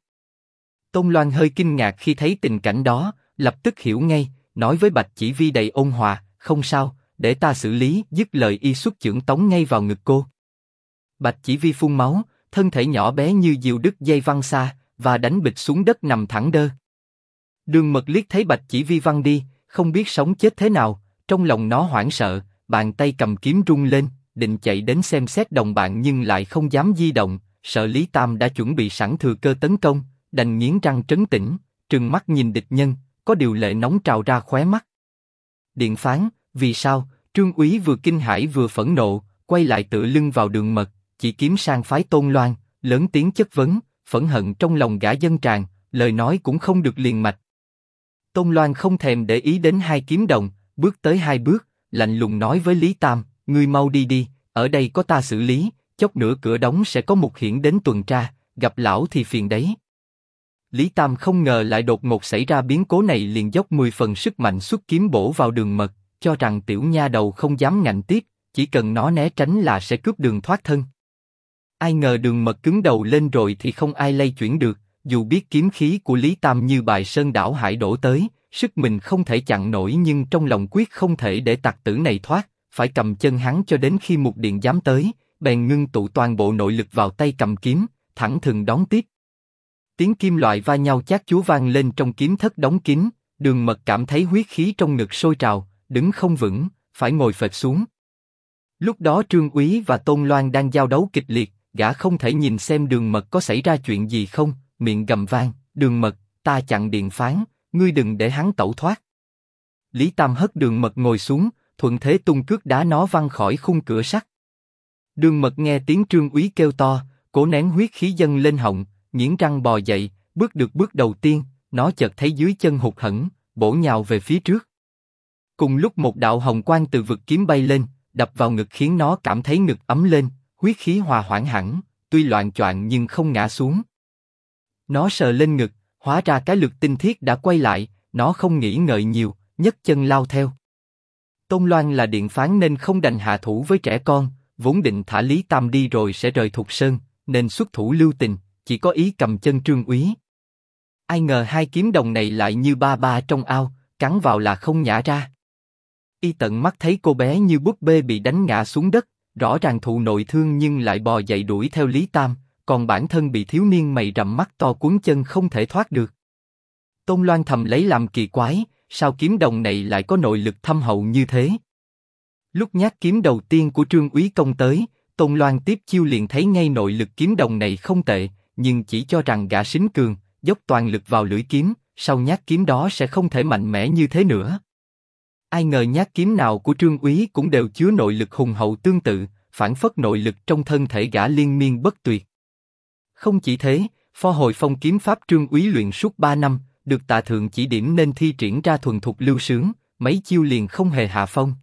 Tôn Loan hơi kinh ngạc khi thấy tình cảnh đó, lập tức hiểu ngay, nói với Bạch Chỉ Vi đầy ôn hòa, không sao, để ta xử lý. Dứt lời y xuất chưởng tống ngay vào ngực cô. Bạch Chỉ Vi phun máu, thân thể nhỏ bé như diều đứt dây văng xa, và đánh bịch xuống đất nằm thẳng đơ. Đường Mật liếc thấy Bạch Chỉ Vi văng đi, không biết sống chết thế nào, trong lòng nó hoảng sợ, bàn tay cầm kiếm rung lên, định chạy đến xem xét đồng bạn nhưng lại không dám di động, sợ Lý Tam đã chuẩn bị sẵn thừa cơ tấn công, đành nghiến răng trấn tĩnh, trừng mắt nhìn địch nhân, có điều lệ nóng trào ra khóe mắt. Điện phán, vì sao? Trương úy vừa kinh hãi vừa phẫn nộ, quay lại tựa lưng vào Đường Mật, chỉ kiếm sang phái Tôn Loan, lớn tiếng chất vấn, phẫn hận trong lòng gã dâng tràn, lời nói cũng không được liền mạch. Tôn Loan không thèm để ý đến hai kiếm đồng, bước tới hai bước, lạnh lùng nói với Lý Tam, ngươi mau đi đi, ở đây có ta xử lý, chốc nữa cửa đóng sẽ có Mục Hiển đến tuần tra, gặp lão thì phiền đấy. Lý Tam không ngờ lại đột ngột xảy ra biến cố này, liền dốc 10 phần sức mạnh xuất kiếm bổ vào Đường Mật, cho rằng tiểu nha đầu không dám ngạnh tiếp, chỉ cần nó né tránh là sẽ cướp đường thoát thân. Ai ngờ Đường Mật cứng đầu lên rồi thì không ai lay chuyển được, dù biết kiếm khí của Lý Tam như bài sơn đảo hải đổ tới, sức mình không thể chặn nổi nhưng trong lòng quyết không thể để tặc tử này thoát, phải cầm chân hắn cho đến khi Mục Điện dám tới, bèn ngưng tụ toàn bộ nội lực vào tay cầm kiếm, thẳng thừng đón tiếp. Tiếng kim loại va nhau chát chúa vang lên trong kiếm thất đóng kín, Đường Mật cảm thấy huyết khí trong ngực sôi trào, đứng không vững, phải ngồi phịch xuống. Lúc đó Trương úy và Tôn Loan đang giao đấu kịch liệt, gã không thể nhìn xem Đường Mật có xảy ra chuyện gì không, miệng gầm vang, Đường Mật, ta chặn điện phán, ngươi đừng để hắn tẩu thoát. Lý Tam hất Đường Mật ngồi xuống, thuận thế tung cước đá nó văng khỏi khung cửa sắt. Đường Mật nghe tiếng Trương úy kêu to, cố nén huyết khí dâng lên họng, nghiến răng bò dậy, bước được bước đầu tiên, nó chợt thấy dưới chân hụt hẫng, bổ nhào về phía trước. Cùng lúc một đạo hồng quang từ vực kiếm bay lên, đập vào ngực khiến nó cảm thấy ngực ấm lên, huyết khí hòa hoãn hẳn, tuy loạng choạng nhưng không ngã xuống. Nó sờ lên ngực, hóa ra cái lực tinh thiết đã quay lại, nó không nghĩ ngợi nhiều, nhấc chân lao theo. Tôn Loan là điện phán nên không đành hạ thủ với trẻ con, vốn định thả Lý Tam đi rồi sẽ rời Thục Sơn, nên xuất thủ lưu tình, chỉ có ý cầm chân Trương úy. Ai ngờ hai kiếm đồng này lại như ba ba trong ao, cắn vào là không nhả ra. Y tận mắt thấy cô bé như búp bê bị đánh ngã xuống đất, rõ ràng thụ nội thương nhưng lại bò dậy đuổi theo Lý Tam, còn bản thân bị thiếu niên mày rậm mắt to cuốn chân không thể thoát được. Tôn Loan thầm lấy làm kỳ quái, sao kiếm đồng này lại có nội lực thâm hậu như thế? Lúc nhát kiếm đầu tiên của Trương úy công tới, Tôn Loan tiếp chiêu liền thấy ngay nội lực kiếm đồng này không tệ, nhưng chỉ cho rằng gã sính cường, dốc toàn lực vào lưỡi kiếm, sau nhát kiếm đó sẽ không thể mạnh mẽ như thế nữa. Ai ngờ nhát kiếm nào của Trương úy cũng đều chứa nội lực hùng hậu tương tự, phản phất nội lực trong thân thể gã liên miên bất tuyệt. Không chỉ thế, Phò Hồi Phong kiếm pháp Trương úy luyện suốt 3 năm, được Tạ Thượng chỉ điểm nên thi triển ra thuần thục lưu sướng, mấy chiêu liền không hề hạ phong.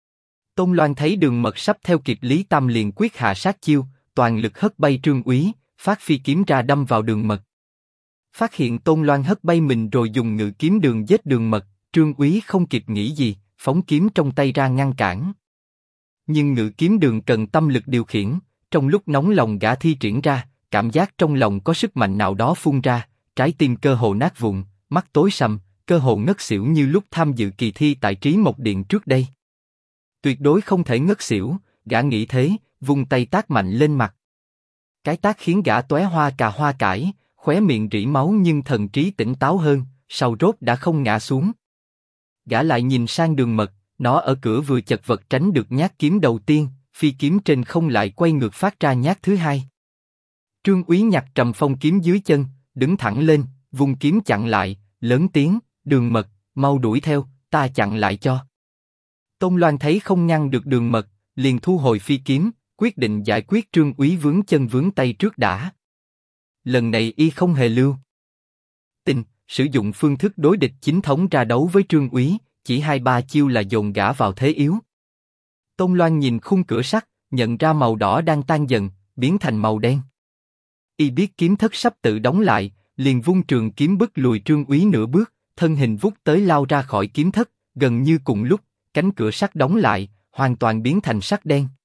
Tôn Loan thấy Đường Mật sắp theo kịp Lý Tam liền quyết hạ sát chiêu, toàn lực hất bay Trương úy, phát phi kiếm ra đâm vào Đường Mật. Phát hiện Tôn Loan hất bay mình rồi dùng ngự kiếm đường giết Đường Mật, Trương úy không kịp nghĩ gì, phóng kiếm trong tay ra ngăn cản. Nhưng ngự kiếm đường cần tâm lực điều khiển, trong lúc nóng lòng gã thi triển ra, cảm giác trong lòng có sức mạnh nào đó phun ra, trái tim cơ hồ nát vụn, mắt tối sầm, cơ hồ ngất xỉu như lúc tham dự kỳ thi tại Trí Mộc Điện trước đây. Tuyệt đối không thể ngất xỉu, gã nghĩ thế, vung tay tát mạnh lên mặt. Cái tát khiến gã tóe hoa cà hoa cải, khóe miệng rỉ máu nhưng thần trí tỉnh táo hơn, sau rốt đã không ngã xuống. Gã lại nhìn sang Đường Mật, nó ở cửa vừa chật vật tránh được nhát kiếm đầu tiên, phi kiếm trên không lại quay ngược phát ra nhát thứ hai. Trương úy nhặt Trầm Phong kiếm dưới chân, đứng thẳng lên, vung kiếm chặn lại, lớn tiếng, Đường Mật, mau đuổi theo, ta chặn lại cho. Tôn Loan thấy không ngăn được Đường Mật, liền thu hồi phi kiếm, quyết định giải quyết Trương úy vướng chân vướng tay trước đã. Lần này y không hề lưu tình, sử dụng phương thức đối địch chính thống ra đấu với Trương úy, chỉ 2-3 chiêu là dồn gã vào thế yếu. Tôn Loan nhìn khung cửa sắt, nhận ra màu đỏ đang tan dần, biến thành màu đen. Y biết kiếm thất sắp tự đóng lại, liền vung trường kiếm bức lùi Trương úy nửa bước, thân hình vút tới lao ra khỏi kiếm thất, gần như cùng lúc, cánh cửa sắt đóng lại, hoàn toàn biến thành sắt đen.